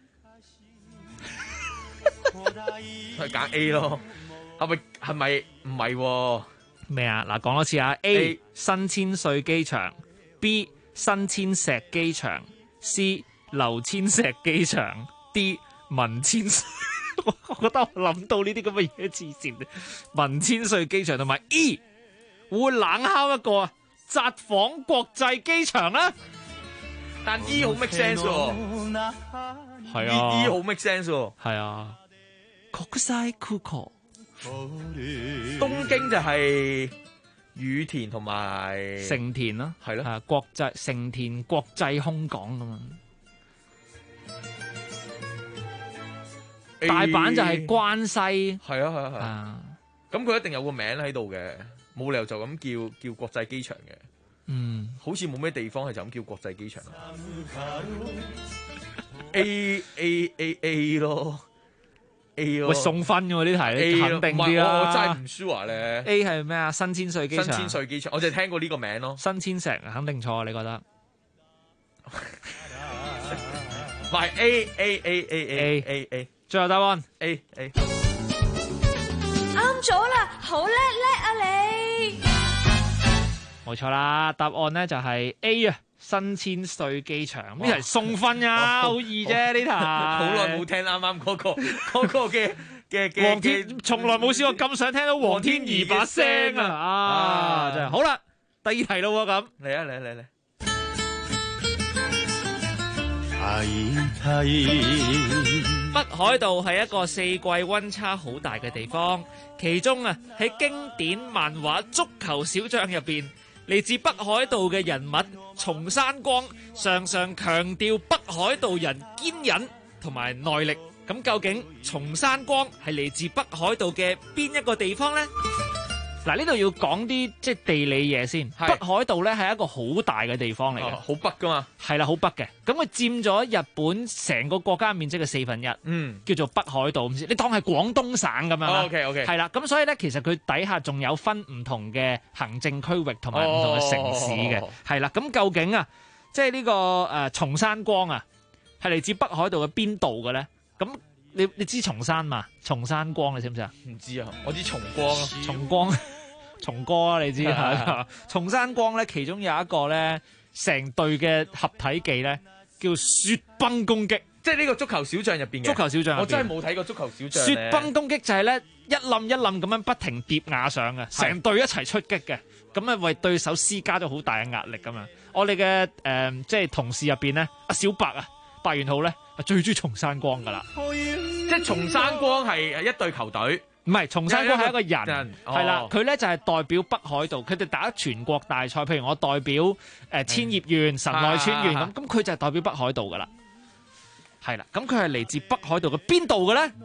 去揀 A 咯。係咪唔係咩啊？嗱，講多次啊 ！A 新千歲機場 ，B 新千石機場 ，C 流千石機場 ，D 文千歲。我覺得我諗到呢啲咁嘅嘢黐線。文千歲機場同埋 E 會冷敲一個啊！札幌國際機場啦。 但 E 好 make sense 喎。 係啊 ，E 好 make sense 喎。 係啊。國際空港。 東京就係羽田同埋成田咯， 係咯， 國際成田國際空港咁嘛。 大阪就係關西。 係啊。咁佢一定有個名喺度嘅，冇理由就咁叫國際機場嘅。好似冇咩地方係就咁叫國際機場。A 咯。 喂，送分嘅喎呢題，肯定啲啦。 我真係唔 sure 咧。 A 係咩啊？新千歲機場。 新千歲機場，我就係聽過呢個名咯。 新千石肯定錯，你覺得？ 唔係 A， 最後答案 A。 啱咗啦，好叻啊你！ 冇錯啦，答案咧就係 A 啊，新千歲機場。呢題送分啊，好易啫呢題。 好耐冇聽啱啱嗰個嘅黃天，從來冇試過咁想聽到黃天怡把聲啊！真係好啦，第二題咯咁， 嚟。 北海道係一個四季溫差好大嘅地方，其中啊喺經典漫畫《足球小將》入邊，嚟自北海道嘅人物松山光常常強調北海道人堅忍同埋耐力。咁究竟松山光係嚟自北海道嘅邊一個地方呢？嗱，呢度要講啲即係地理嘢先。北海道咧係一個好大嘅地方嚟嘅， 好北噶嘛。 係啦，好北嘅。咁佢佔咗日本成個國家面積嘅1/4，叫做北海道。唔知你當係廣東省咁樣啦。 OK。 係啦，咁所以咧，其實佢底下仲有分唔同嘅行政區域同埋唔同嘅城市嘅。係啦，咁究竟啊，即係呢個松山光啊，係嚟自北海道嘅邊度嘅咧？咁你知松山嘛？松山光你知唔知啊？ 唔知啊，我知松光啊。 松哥啊，你知啊？松山光咧，其中有一個咧，成隊嘅合體技咧，叫雪崩攻擊， 即係呢個足球小將入邊嘅。 足球小將， 我真係冇睇過足球小將。 雪崩攻擊就係咧一冧一冧咁樣不停疊瓦上嘅，成隊一齊出擊嘅，咁啊為對手施加咗好大嘅壓力咁樣。我哋嘅即係同事入邊咧，阿小白啊，白元浩咧，最中意松山光噶啦。 即係松山光係一隊球隊。 唔係，松山光係一個人，係啦，佢咧就係代表北海道，佢哋打全國大賽，譬如我代表千葉縣、神奈川縣咁佢就係代表北海道噶啦，係啦，咁佢係嚟自北海道嘅邊度嘅咧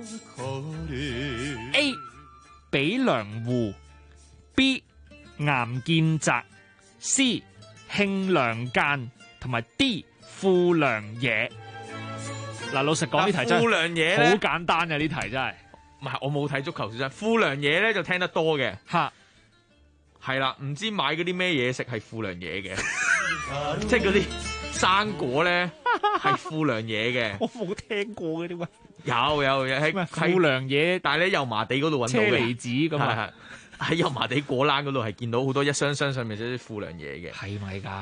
？A. 比良湖 B. 岩見澤 C. 慶良間同埋 D. 富良野。嗱，老實講呢題真係好簡單嘅，呢題真係。 唔係，我冇睇足球小將。富良野咧就聽得多嘅，係啦，唔知買嗰啲咩嘢食係富良野嘅，即係嗰啲生果咧係富良野嘅。 我冇聽過嘅點解？ 有喺富良野， 但係咧油麻地嗰度揾到嘅車厘子咁啊， 喺油麻地果欄嗰度係見到好多一箱箱上面寫啲富良野嘅， 係咪㗎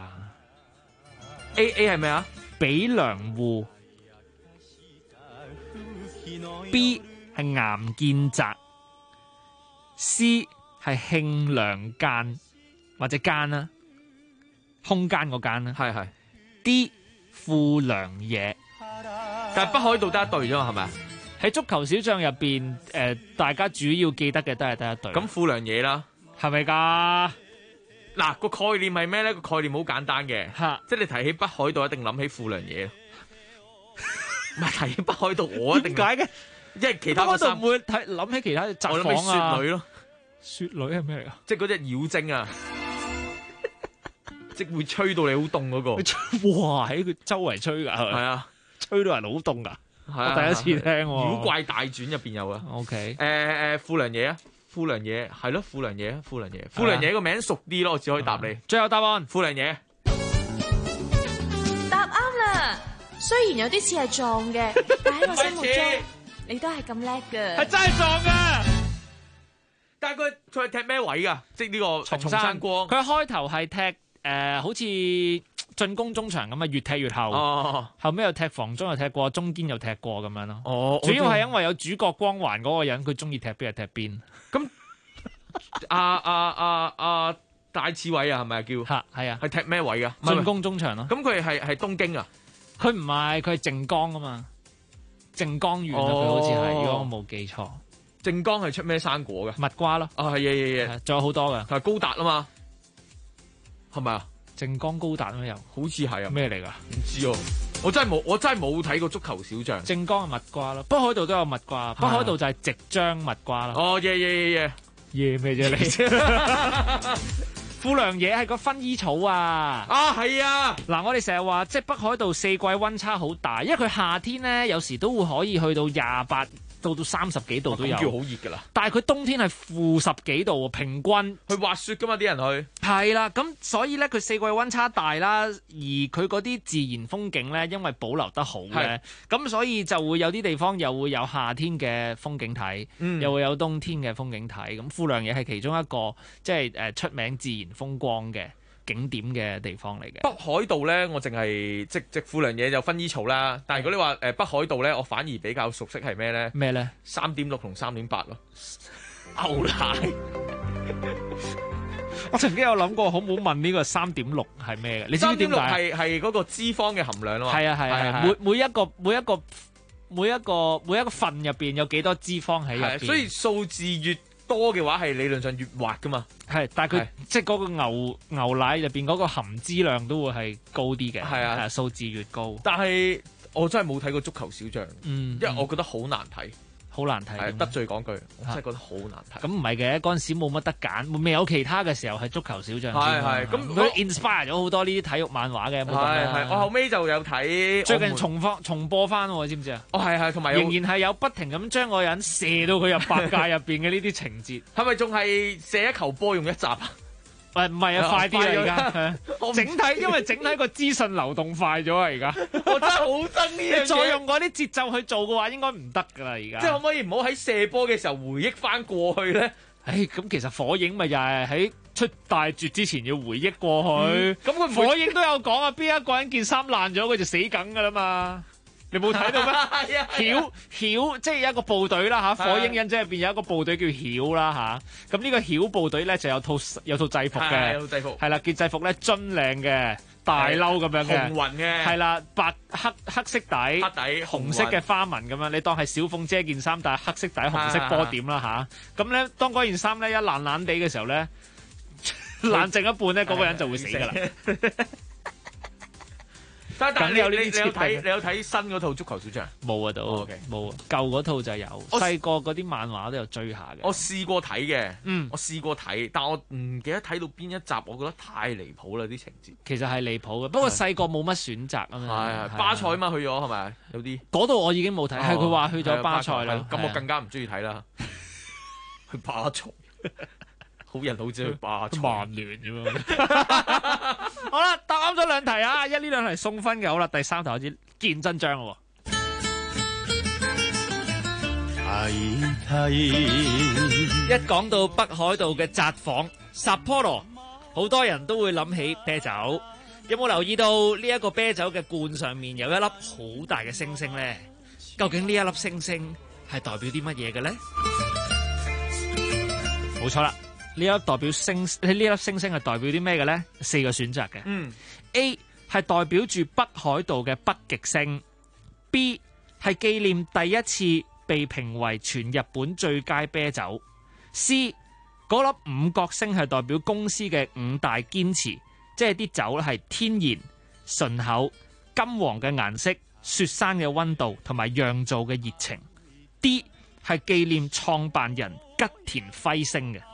？A 係咩啊？ 比良湖 B 係岩見澤 C 係慶良間或者間啦，空間嗰間啦， 係 D 富良野。 但係北海道得一隊啫嘛，係咪啊？ 喺足球小將入邊，大家主要記得嘅都係得一隊。 咁富良野啦， 係咪㗎？ 嗱，個概念係咩咧？個概念好簡單嘅，即係你提起北海道一定諗起富良野。唔係提起北海道，我一定點解嘅？ 因為其他嗰度唔會諗起其他嘅我諗起雪女咯， 雪女係咩嚟㗎？ 即係嗰隻妖精啊，即係會吹到你好凍嗰個。 哇！喺佢周圍吹㗎，係啊， 吹到人好凍㗎。我第一次聽喎。 妖怪大傳入邊有啊。 OK。 富良野啊，富良野係咯，富良野，富良野個名熟啲咯，我只可以答你。 最後答案， 富良野。 答啱啦！雖然有啲似係撞嘅，但喺我心目中，你都係咁叻㗎。 係真係撞㗎！ 但係佢踢咩位㗎？即係呢個松山光。 佢開頭係踢好似進攻中場咁啊，越踢越後。後尾又踢防中又踢過，中堅又踢過咁樣咯。主要係因為有主角光環嗰個人，佢中意踢邊就踢邊。 咁戴志偉啊，係咪叫？ 係啊， 係踢咩位㗎？ 進攻中場咯。 咁佢係東京啊？ 佢唔係，佢係靜岡啊嘛，靜岡縣啊，佢好似係，如果我冇記錯。 靜岡係出咩生果嘅？ 蜜瓜咯。 係， 仲有好多㗎。 係高達啊嘛，係咪啊？ 靜岡高達咩又？ 好似係啊。 咩嚟㗎？ 唔知喎。 我真係冇睇過足球小將。 正江係蜜瓜咯，北海道都有蜜瓜，北海道就係直將蜜瓜啦。 哦耶咩啫你？富良野係個薰衣草啊！ 係啊！ 嗱，我哋成日話即係北海道四季溫差好大，因為佢夏天咧有時都會可以去到28到30幾度都有， 叫好熱㗎啦。 但係佢冬天係-10幾度喎，平均。 去滑雪㗎嘛啲人去。 係啦，咁所以咧佢四季溫差大啦，而佢嗰啲自然風景咧，因為保留得好咧，咁所以就會有啲地方又會有夏天嘅風景睇，又會有冬天嘅風景睇。咁富良野係其中一個即係出名自然風光嘅景點嘅地方嚟嘅。 北海道咧，我淨係即富良野就薰衣草啦。但係如果你話北海道咧，我反而比較熟悉係咩咧？ 咩咧 ？3.6同3.8咯。 牛奶。我曾經有諗過，好唔好問呢個3.6係咩嘅？你知唔知點解？ 係嗰個脂肪嘅含量啊嘛。 係啊，每一個份入邊有幾多脂肪喺入邊？ 所以數字越多嘅話，係理論上越滑噶嘛。 係，但係佢即係嗰個牛奶入邊嗰個含脂量都會係高啲嘅。係啊，數字越高。 但係我真係冇睇過足球小將，因為我覺得好難睇。好難睇，得罪講句，我真係覺得好難睇。 咁唔係嘅，嗰陣時冇乜得揀，未有其他嘅時候係足球小將。 係咁佢 inspire 咗好多呢啲體育漫畫嘅。 係，我後尾就有睇， 最近重播翻喎，知唔知啊？ 係，同埋仍然係有不停咁將個人射到佢入白界入邊嘅呢啲情節。 係咪仲係射一球波用一集啊？ 唔係啊，快啲啦而家。因為整體個資訊流動快咗啊！而家我真係好憎呢樣嘢。 再用嗰啲節奏去做嘅話，應該唔得㗎啦！而家即係可唔可以唔好喺射波嘅時候回憶翻過去咧？ 咁其實火影咪又係喺出大絕之前要回憶過去。咁佢火影都有講啊，邊一個人件衫爛咗，佢就死梗㗎啦嘛。你冇睇到咩？曉即係一個部隊啦嚇，火影忍者入邊有一個部隊叫曉啦嚇。咁呢個曉部隊咧就有套制服嘅， 有制服。 係啦，件制服咧樽領嘅，大褸咁樣嘅， 紅雲嘅， 係啦，黑色底，紅色嘅花紋咁樣。你當係小鳳姐件衫，但係黑色底紅色波點啦嚇。咁咧，當嗰件衫咧一爛地嘅時候咧，爛剩一半咧，嗰個人就會死㗎啦。 但係你有睇新嗰套足球小將？ 冇啊，都冇啊，舊嗰套就有。細個嗰啲漫畫都有追下嘅。 我試過睇嘅，我試過睇，但我唔記得睇到邊一集，我覺得太離譜啦啲情節。 其實係離譜嘅，不過細個冇乜選擇啊嘛。 係巴塞嘛去咗係咪？有啲嗰度我已經冇睇，係佢話去咗巴塞啦。 咁我更加唔中意睇啦。去巴塞。好人好姐去巴塞， 曼聯啫嘛。好啦，答啱咗兩題啊！呢兩題送分嘅，好啦，第三題開始見真章咯。一講到北海道嘅札幌 Sapporo， 好多人都會諗起啤酒。有冇留意到呢一個啤酒嘅罐上面有一粒好大嘅星星呢？究竟呢一粒星星係代表啲乜嘢嘅呢？冇錯啦。呢粒星星係代表啲咩嘅呢？4個選擇嘅。A 係代表住北海道嘅北極星。B 係紀念第一次被評為全日本最佳啤酒。C 嗰粒五角星係代表公司嘅5大堅持，即係啲酒係天然、醇厚、金黃嘅顏色、雪山嘅溫度同埋釀造嘅熱情。D 係紀念創辦人吉田輝星嘅。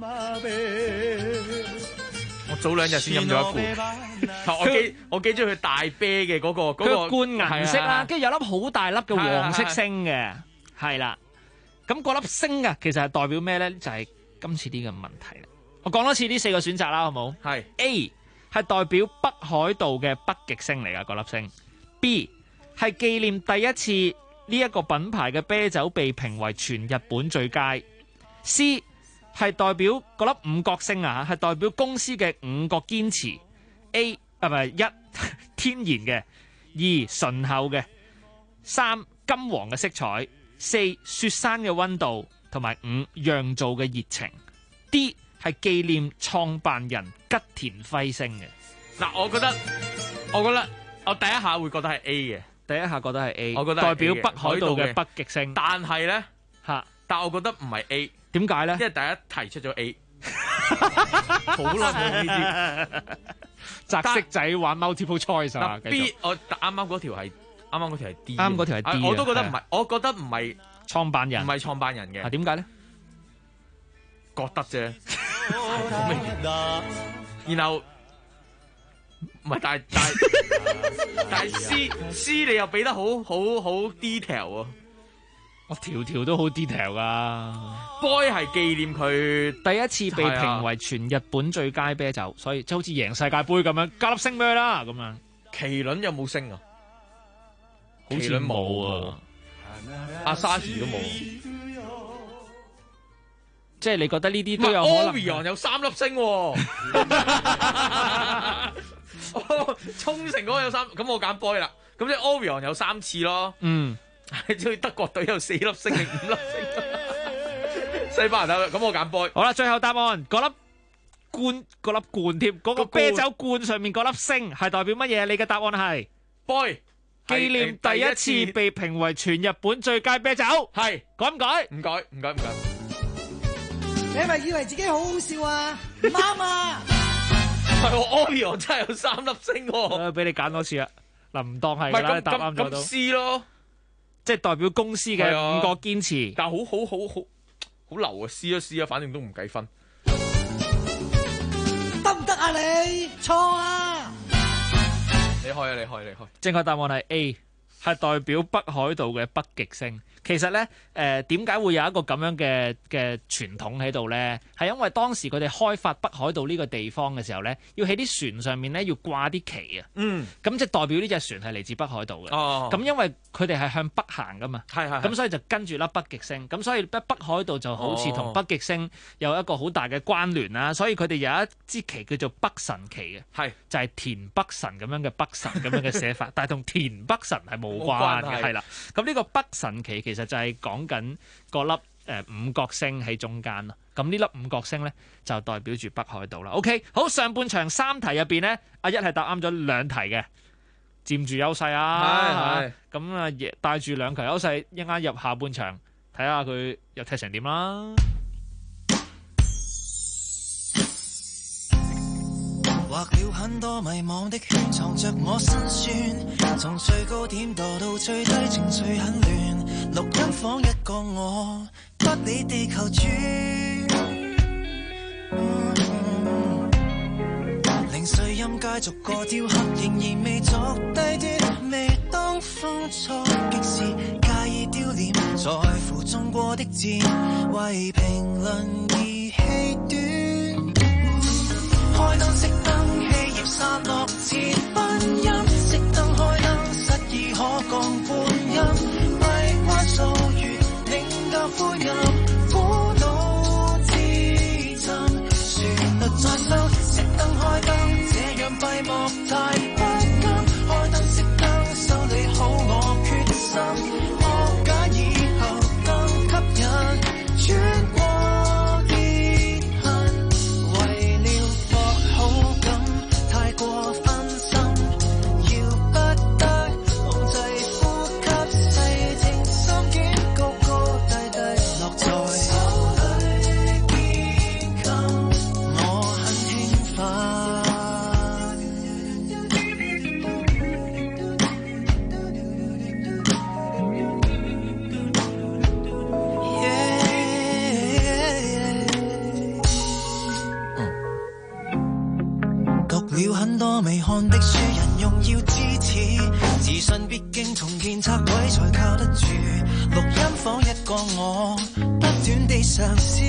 我早2日先飲咗一罐，我記住佢大啤嘅嗰個罐顏色啦，跟住有粒好大粒嘅黃色星嘅，係啦。咁嗰粒星啊，其實係代表咩咧？就係今次呢個問題啦。我講多次呢4個選擇啦，好冇？係 A 係代表北海道嘅北極星嚟噶嗰粒星。B 係紀念第一次呢一個品牌嘅啤酒被評為全日本最佳。C係代表嗰粒五角星啊，係代表公司嘅5個堅持。A 唔係1天然嘅，2醇厚嘅，3金黃嘅色彩，4雪山嘅溫度，同埋5釀造嘅熱情。D 係紀念創辦人吉田輝星嘅。 嗱，我覺得我第一下會覺得係 A 嘅， 第一下覺得係 A， 我覺得代表北海道嘅北極星。 但係咧但我覺得唔係 A。 點解咧？ 因為第一提出咗 A， 好耐冇呢啲。 擲色仔玩 multiple choice 啊。 B 我啱啱嗰條係 D， 啱嗰條係 D， 我都覺得唔係，我覺得唔係創辦人， 唔係創辦人嘅。 點解咧？ 覺得啫。然後唔係，但係 C 你又俾得好 detail 啊！ 我條都好 detail 噶。 Boy 係紀念佢第一次被評為全日本最佳啤酒，所以就好似贏世界盃咁樣，加粒星俾佢啦咁樣。 麒麟有冇星啊？ 好似冇啊， 阿沙士都冇。 即係你覺得呢啲都有可能 ？Orion 有3粒星喎。沖繩嗰個有3，咁我揀 Boy 啦。咁即係 Orion 有3次咯。即係德國隊有4粒星定5粒星。西班牙隊咁我揀 Boy。 好啦，最後答案嗰粒罐貼，嗰個啤酒罐上面嗰粒星係代表乜嘢？你嘅答案係 Boy。 紀念第一次被評為全日本最佳啤酒。 係改唔改？ 唔改。 你係咪以為自己好好笑啊？唔啱啊！ 係我 Orion 真係有3粒星喎。 俾你揀多次啦。嗱，唔當係啦，答啱咗都。 咁 C 咯， 即係代表公司嘅5個堅持。 但係好流啊 ，C 啊，反正都唔計分。 得唔得啊你？錯啊！ 你開。 正確答案係 A， 係代表北海道嘅北極星。其實咧，點解會有一個咁樣嘅傳統喺度咧？係因為當時佢哋開發北海道呢個地方嘅時候咧，要喺啲船上面咧要掛啲旗啊。咁即係代表呢隻船係嚟自北海道嘅。咁因為佢哋係向北行噶嘛。咁所以就跟住粒北極星。咁所以北海道就好似同北極星有一個好大嘅關聯啦。所以佢哋有一支旗叫做北神旗嘅。就係田北辰咁樣嘅北辰咁樣嘅寫法，但係同田北辰係冇關嘅。係啦。咁呢個北神旗其實就係講緊嗰粒五角星喺中間咯。咁呢粒五角星咧就代表住北海道啦。OK， 好，上半場3題入邊咧，阿一係答啱咗2題嘅，佔住優勢啊。咁啊，帶住2球優勢，一陣間入下半場睇下佢又踢成點啦。 畫了很多迷惘的圈，藏着我辛酸，從最高點墮到最低，情緒很亂。錄音房一個我，不理地球轉。零碎音階逐個雕刻，仍然未作低端。未當風初激時，介意丟臉，在乎中過的箭，為評論而氣短。開燈熄燈，氣焰散落前分音，熄燈開燈，實已可降半音。閉關數月，領教灰暗，苦惱自尋。旋律再生，熄燈開燈，這樣閉幕太不甘。開燈熄燈，修理好我決心，破解以後更吸引。穿過未看的書，人用要支持，自信畢竟重建拆毀才靠得住。錄音房一個我，不斷地嘗試，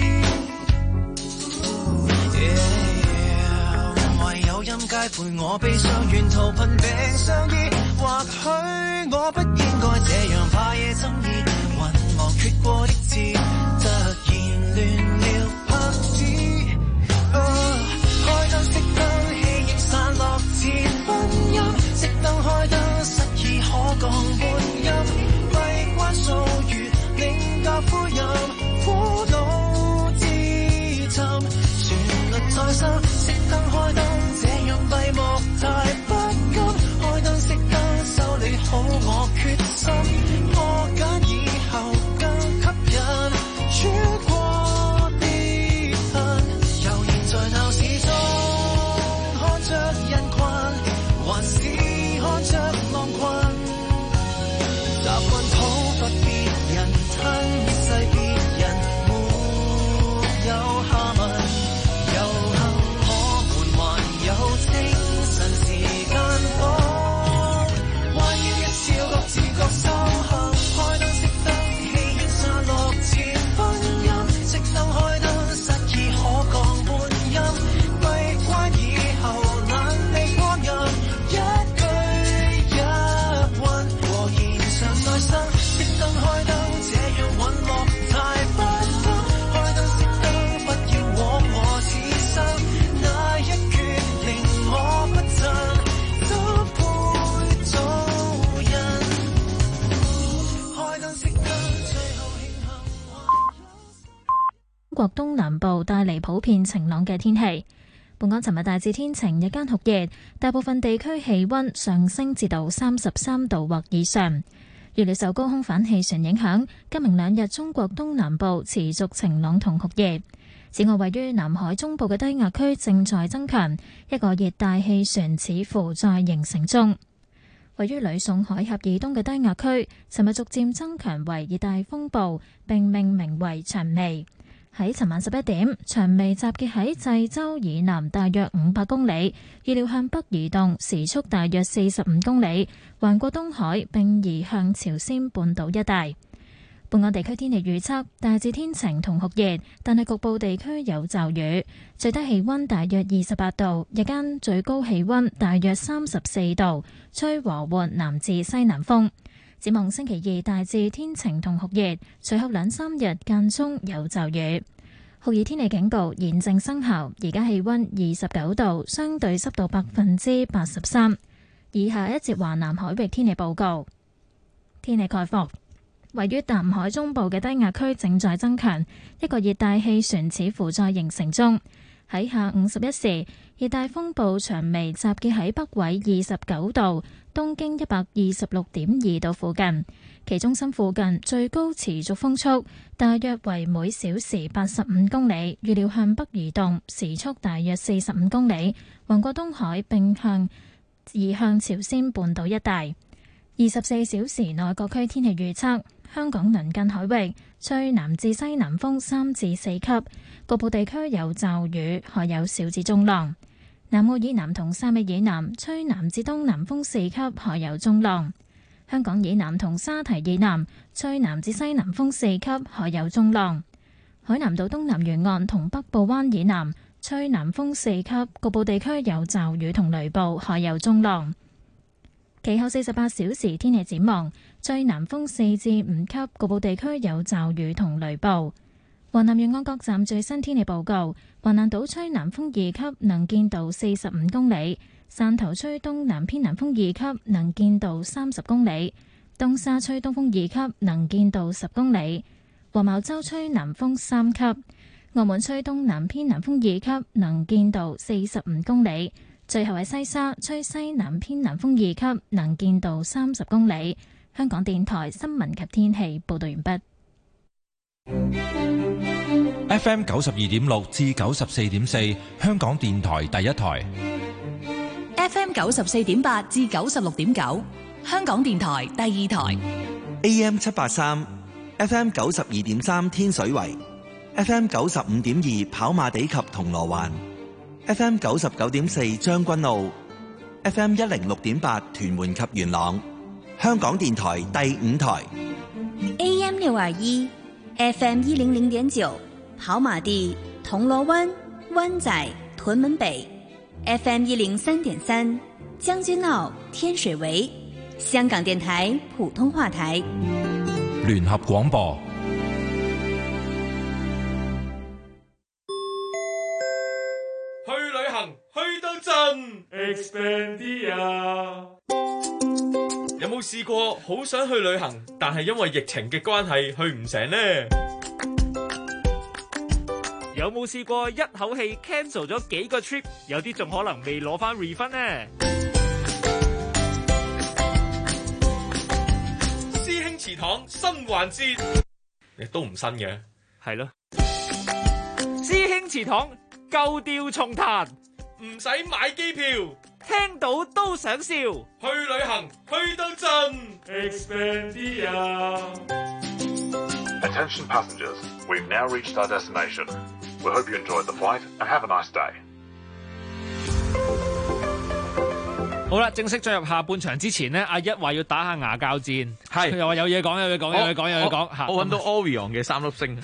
唯有音階陪我悲傷，沿途貧病相依。或許我不應該這樣怕夜爭議，渾忘缺過的字，突然亂了拍子。開燈熄燈，散落前分音，熄燈開燈，實已可降半音。閉關數月，領教灰暗，苦惱自尋。旋律再生，熄燈開燈，這樣閉幕太不甘。開燈熄燈，修理好我決心，破繭以後更吸引。 國東南部帶嚟普遍晴朗嘅天氣。本港尋日大致天晴，日間酷熱，大部分地區氣溫上升至到33度或以上。預料受高空反氣旋影響，今明兩日中國東南部持續晴朗同酷熱。此外，位於南海中部嘅低壓區正在增強，一個熱帶氣旋似乎在形成中。位於呂宋海峽以東嘅低壓區，尋日逐漸增強為熱帶風暴，並命名為長微。喺尋晚11點，長微集結喺濟州以南大約500公里，預料向北移動，時速大約45公里，橫過東海並移向朝鮮半島一帶。本港地區天氣預測大致天晴同酷熱，但係局部地區有驟雨，最低氣溫大約28度，日間最高氣溫大約34度，吹和緩南至西南風。展望星期二大致天晴同酷熱，隨後2-3日間中有驟雨。酷熱天氣警告現正生效，而家氣溫29度，相對濕度83%。以下一節華南海域天氣報告。天氣概況，位於南海中部嘅低壓區正在增強，一個熱帶氣旋似乎在形成中。喺下午11時，熱帶風暴長微集結喺北緯29度、東經126.2度附近，其中心附近最高持續風速大約為每小時85公里，預料向北移動，時速大約45公里，橫過東海並移向朝鮮半島一帶。24小時內各區天氣預測：香港鄰近海域吹南至西南風3至4級，局部地區有驟雨，海有小至中浪。南澳以南同汕尾以南吹南至東南風4級，海有中浪。香港以南同沙堤以南吹南至西南風4級，海有中浪。海南島東南沿岸同北部灣以南吹南風4級，局部地區有驟雨同雷暴，海有中浪。其後48小時天氣展望，吹南風4至5級，局部地區有驟雨同雷暴。華南沿岸各站最新天氣報告：華南島吹南風2級，能見度45公里；汕頭吹東南偏南風2級，能見度30公里；東沙吹東風2級，能見度10公里；黃茅洲吹南風3級；澳門吹東南偏南風2級，能見度45公里。最後喺西沙吹西南偏南風2級，能見度30公里。香港電台新聞及天氣報道完畢。 FM 92.6至94.4，香港電台第一台。 FM 94.8至96.9，香港電台第二台。 AM 783 FM 92.3天水圍 FM 95.2跑馬地及銅鑼灣FM 99.4將軍澳 FM 106.8屯門及元朗，香港電台第五台 AM 621 FM 100.9跑馬地、銅鑼灣、灣仔、屯門北 FM 103.3將軍澳、天水圍，香港電台普通話台聯合廣播。 去到盡 Expandia。 有冇試過好想去旅行，但係因為疫情嘅關係去唔成呢？ 有冇試過一口氣 cancel 咗幾個 trip， 有啲仲可能未攞翻 refund 呢？ 師兄祠堂新環節，亦都唔新嘅， 係咯。師兄祠堂舊調重彈， 唔使買機票， 聽到都想笑。 去旅行去到盡 Expandia。 Attention passengers, we've now reached our destination. We hope you enjoyed the flight and have a nice day. 好啦，正式進入下半場之前呢，阿一話要打下牙膠戰， 係又話有嘢講，有嘢講，有嘢講，有嘢講。 我揾到 Orion 嘅3粒星，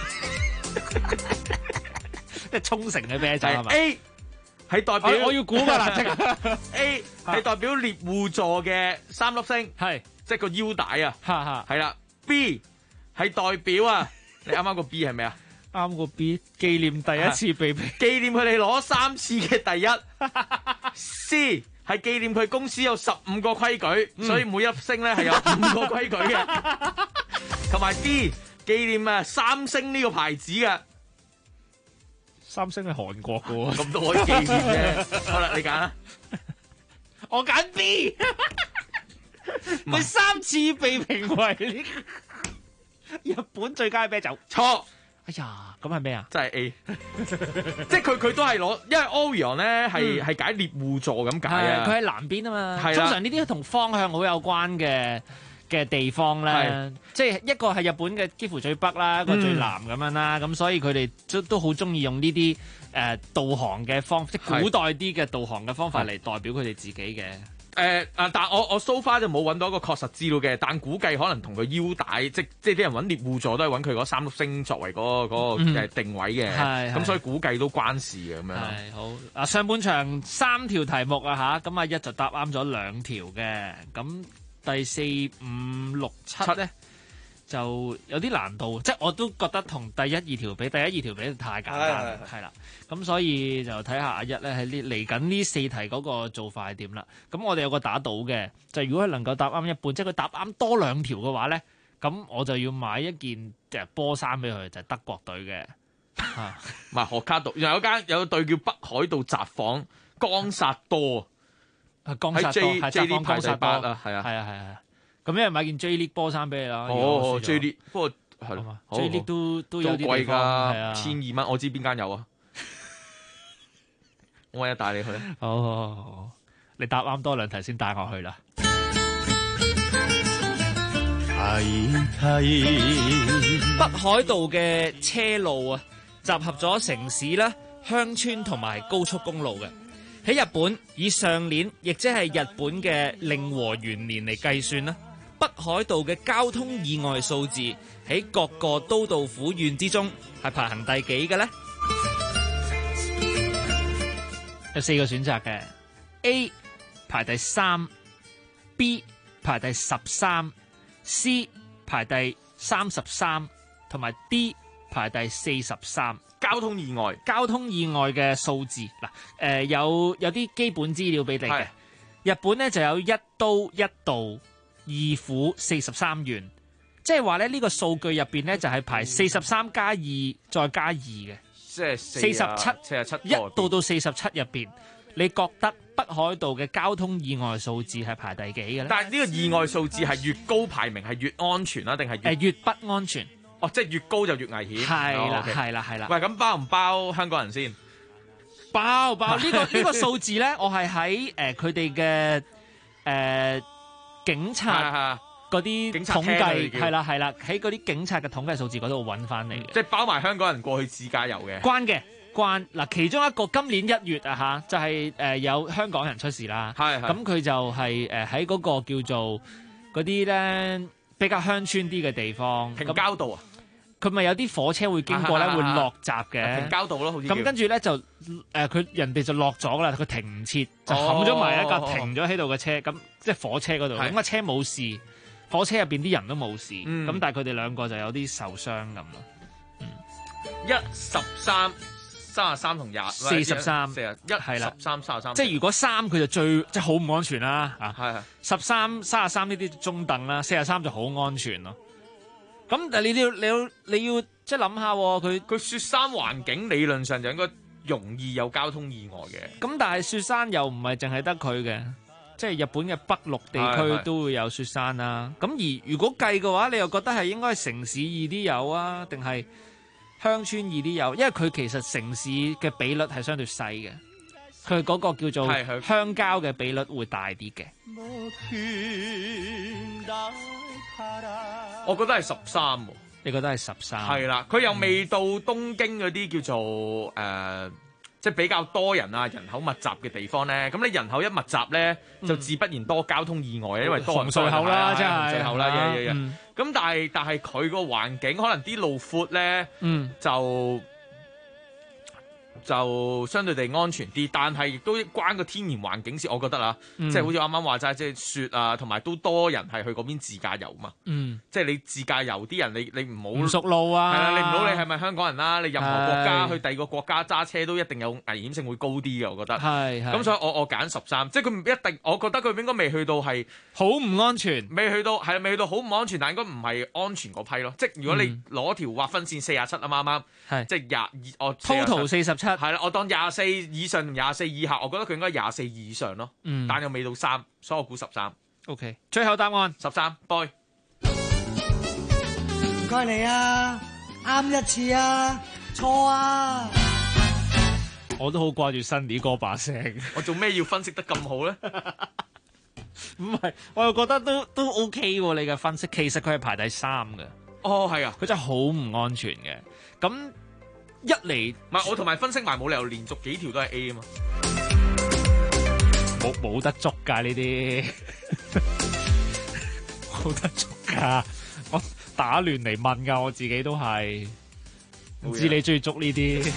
即係沖繩嘅啤酒係咪 ？A 係代表我要估㗎啦，即係 A 係代表獵戶座嘅3粒星， 係即係個腰帶啊，係啦。B 係代表啊，你啱啱個 B 係咩啊？ 啱個 B 紀念第一次被紀念佢哋攞3次嘅第一。C 係紀念佢公司有15個規矩，所以每一星咧係有5個規矩嘅。同埋 D 紀念三星呢個牌子嘅。 三星係韓國嘅喎， 咁都可以紀念啫。好啦，你揀啦， 我揀 B。佢3次被評為呢日本最佳啤酒， 錯。 哎呀，咁係咩啊？ 真係 A， 即係佢都係攞，因為 Orion 咧係解獵戶座咁解啊。 佢喺南邊啊嘛。 係啦， 通常呢啲同方向好有關嘅地方咧，即係一個係日本嘅幾乎最北啦，一個最南咁樣啦。咁所以佢哋都好中意用呢啲導航嘅即係古代啲嘅導航嘅方法嚟代表佢哋自己嘅。 但我 so far 就冇揾到一個確實資料嘅，但估計可能同佢腰帶，即係啲人揾獵戶座都係揾佢嗰3粒星作為嗰個定位嘅，咁所以估計都關事嘅咁樣。 係好啊！上半場3條題目啊嚇，咁一就答啱咗2條嘅，咁第4、5、6、7咧就有啲難度，即係我都覺得同第1、2條比，第1、2條比太簡單，係啦。咁所以就睇下阿一咧喺嚟緊呢4題嗰個做法係點啦。咁我哋有個打賭嘅，就如果佢能夠答啱一半，即係佢答啱多2條嘅話咧，咁我就要買一件波衫俾佢，就係德國隊嘅。 唔係學卡度，有隊叫北海道札幌江薩多， 江薩多係札幌江薩多啊，係啊。 咁因為買件 J League 波衫俾你啦。 哦 ，J League，不過係咯 ，J League 都有啲貴㗎 ，1,200 蚊，我知邊間有啊。我一帶你去。 好，你答啱多2題先帶我去啦。北海道嘅車路啊，集合咗城市啦、鄉村同埋高速公路嘅。喺日本，以上年，亦即係日本嘅令和元年嚟計算啦，北海道嘅交通意外數字喺各個都道府縣之中係排行第幾嘅呢？有4個選擇嘅 ，A 排第3 ，B 排第13，C 排第33，同埋 D 排第43。 交通意外嘅數字嗱，有啲基本資料俾你嘅。日本咧就有1都1道2府43縣，即係話咧呢個數據入邊咧就係排43加2再加2嘅。 即係47， 一到47入邊，你覺得北海道嘅交通意外數字係排第幾嘅咧？ 但係呢個意外數字係越高排名係越安全啦，定係越不安全？ 哦，即係越高就越危險。 係啦。 喂，咁包唔包香港人先？ 包呢個數字咧，我係喺佢哋嘅警察嗰啲統計係啦，喺嗰啲警察嘅統計數字嗰度揾翻嚟嘅， 即係包埋香港人過去自駕遊嘅。 關嗱，其中一個今年1月啊就係有香港人出事啦。咁佢就係喺嗰個叫做嗰啲咧比較鄉村啲嘅地方， 平交道啊。 佢咪有啲火車會經過咧，會落閘嘅。 平交道咯，好似。 咁跟住咧就佢人哋就落咗啦，佢停唔切，就冚咗埋一架停咗喺度嘅車，咁即係火車嗰度。咁架車冇事，火車入邊啲人都冇事。咁但係佢哋2個就有啲受傷咁咯。 13、33同20、 43、 41係啦，13、33。 即係如果3佢就即係好唔安全啦。13、33呢啲中等啦，43就好安全咯。咁但係你要即係諗下，佢雪山環境理論上就應該容易有交通意外嘅。 咁但係雪山又唔係淨係得佢嘅，即係日本嘅北陸地區都會有雪山啦。咁而如果計嘅話，你又覺得係應該城市易啲有啊，定係鄉村易啲有？因為佢其實城市嘅比率係相對細嘅，佢嗰個叫做鄉郊嘅比率會大啲嘅。 我覺得係13喎， 你覺得係13？ 係啦，佢又未到東京嗰啲叫做即係比較多人啊、人口密集嘅地方咧。咁你人口一密集咧，就自不然多交通意外，因為多人隧口啦，真係隧口啦，咁但係佢個環境可能啲路闊咧，就就相對地安全啲，但係亦都關個天然環境事，我覺得啦，即係好似啱啱話齋，即係雪啊，同埋都多人係去嗰邊自駕遊嘛。即係你自駕遊啲人，你唔好唔熟路啊， 係啦，你唔好你係咪香港人啦？你任何國家去第二個國家揸車都一定有危險性會高啲嘅，我覺得。係咁，所以我揀13，即係佢唔一定，我覺得佢應該未去到係好唔安全， 未去到好唔安全，但應該唔係安全嗰批咯。即係如果你攞條劃分線47啊，啱啱，即係22，我 total 47，係啦，我當24以上同24以下，我覺得佢應該24以上咯。但又未到3，所以我估13。 OK， 最後答案 13 boy。 唔該你啊，啱一次啊，錯啊！ 我都好掛住 Sunny 哥把聲， 我做咩要分析得咁好咧？ 唔係，我又覺得都 OK 喎。你嘅分析其實佢係排第3嘅。 哦，係啊， 佢真係好唔安全嘅。咁一嚟， 唔係我同埋分析埋冇理由連續幾條都係 A 啊嘛。 冇得捉㗎呢啲，冇得捉㗎。我打亂嚟問㗎，我自己都係唔知你中意捉呢啲。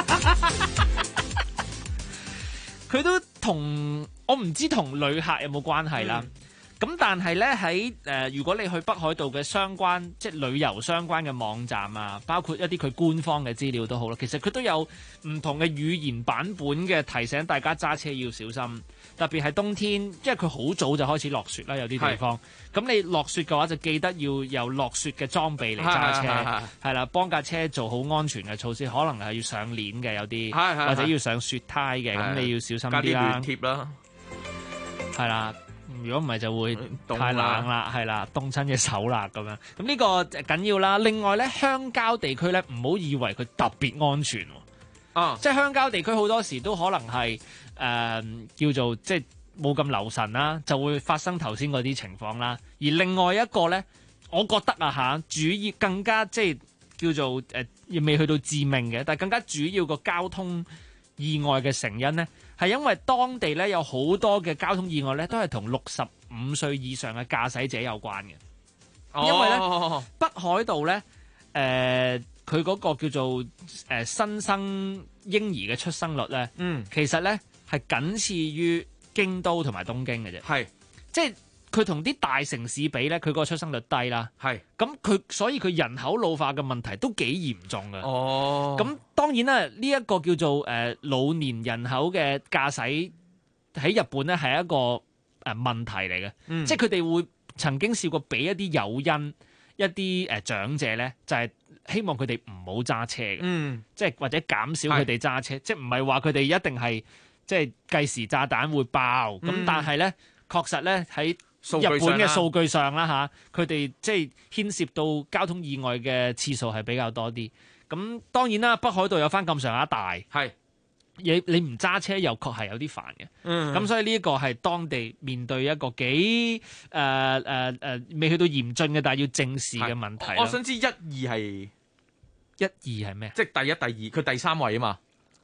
佢都同我唔知同旅客有冇關係啦。咁但係咧喺如果你去北海道嘅相關即係旅遊相關嘅網站啊，包括一啲佢官方嘅資料都好啦，其實佢都有唔同嘅語言版本嘅提醒大家揸車要小心，特別係冬天，因為佢好早就開始落雪啦，有啲地方。咁你落雪嘅話，就記得要有落雪嘅裝備嚟揸車，係啦，幫架車做好安全嘅措施，可能係要上鏈嘅有啲，或者要上雪胎嘅，咁你要小心啲啦。 加啲暖貼啦，係啦。如果唔係就會太冷啦，係啦，凍親隻手啦咁樣。咁呢個緊要啦。另外咧，鄉郊地區咧，唔好以為佢特別安全喎。即係鄉郊地區好多時都可能係叫做即係冇咁留神啦，就會發生頭先嗰啲情況啦。而另外一個咧，我覺得主要更加即係叫做未去到致命嘅，但係更加主要個交通意外嘅成因咧，係因為當地咧有好多嘅交通意外咧，都係同65歲以上嘅駕駛者有關嘅。因為咧北海道咧，佢嗰個叫做新生嬰兒嘅出生率咧，其實咧係僅次於京都同埋東京嘅啫。係，即係佢同啲大城市比咧，佢個出生率低啦。係，咁所以佢人口老化嘅問題都幾嚴重嘅。咁當然啦，呢一個叫做老年人口嘅駕駛喺日本咧係一個問題嚟嘅。即係佢哋會曾經試過俾一啲誘因一啲長者咧，就係希望佢哋唔好揸車嘅。即係或者減少佢哋揸車，即係唔係話佢哋一定係即係計時炸彈會爆。咁但係咧，確實咧喺日本嘅數據上啦嚇，佢哋即係牽涉到交通意外嘅次數係比較多啲。咁當然啦，北海道有翻咁上下大，係你唔揸車又確係有啲煩嘅。咁所以呢一個係當地面對一個幾未去到嚴峻嘅，但係要正視嘅問題。 我想知1、2係咩？即係第1、第2，佢第3位啊嘛。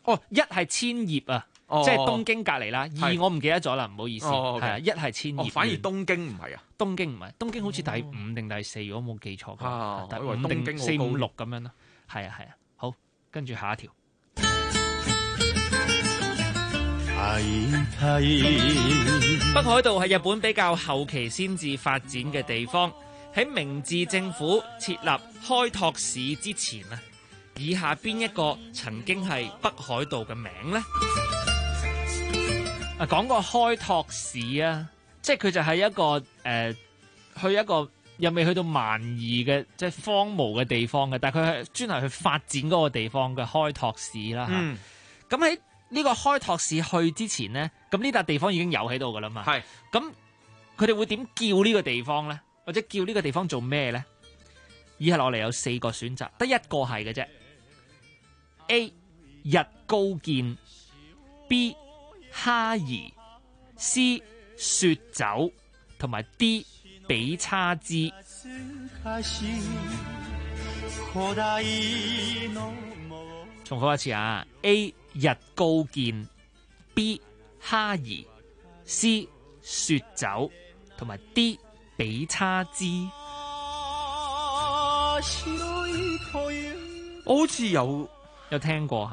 1係千葉啊。即係東京隔離啦，2我唔記得咗啦，唔好意思。係啊，1係千葉。 反而東京唔係啊， 東京唔係，東京好似第5定第4，如果冇記錯。第5定4、5、6咁樣咯。係啊，好，跟住下一條。北海道係日本比較後期先至發展嘅地方，喺明治政府設立開拓市之前啊，以下邊一個曾經係北海道嘅名呢？講個開拓市啊，即係佢就係一個去一個又未去到蠻夷嘅即係荒蕪嘅地方嘅，但係佢係專係去發展嗰個地方嘅開拓市啦。咁喺呢個開拓市去之前呢，咁呢笪地方已經有喺度噶啦嘛。係咁，佢哋會點叫呢個地方呢？或者叫呢個地方做咩呢？以下落嚟有4個選擇，得一個係嘅啫。A 日高見 ，B 哈兒 ，C 雪酒，同埋 D 比叉之。重複一次啊 ！A 日高見 ，B 哈兒 ，C 雪酒，同埋 D 比叉之。 我好似有聽過係嘛？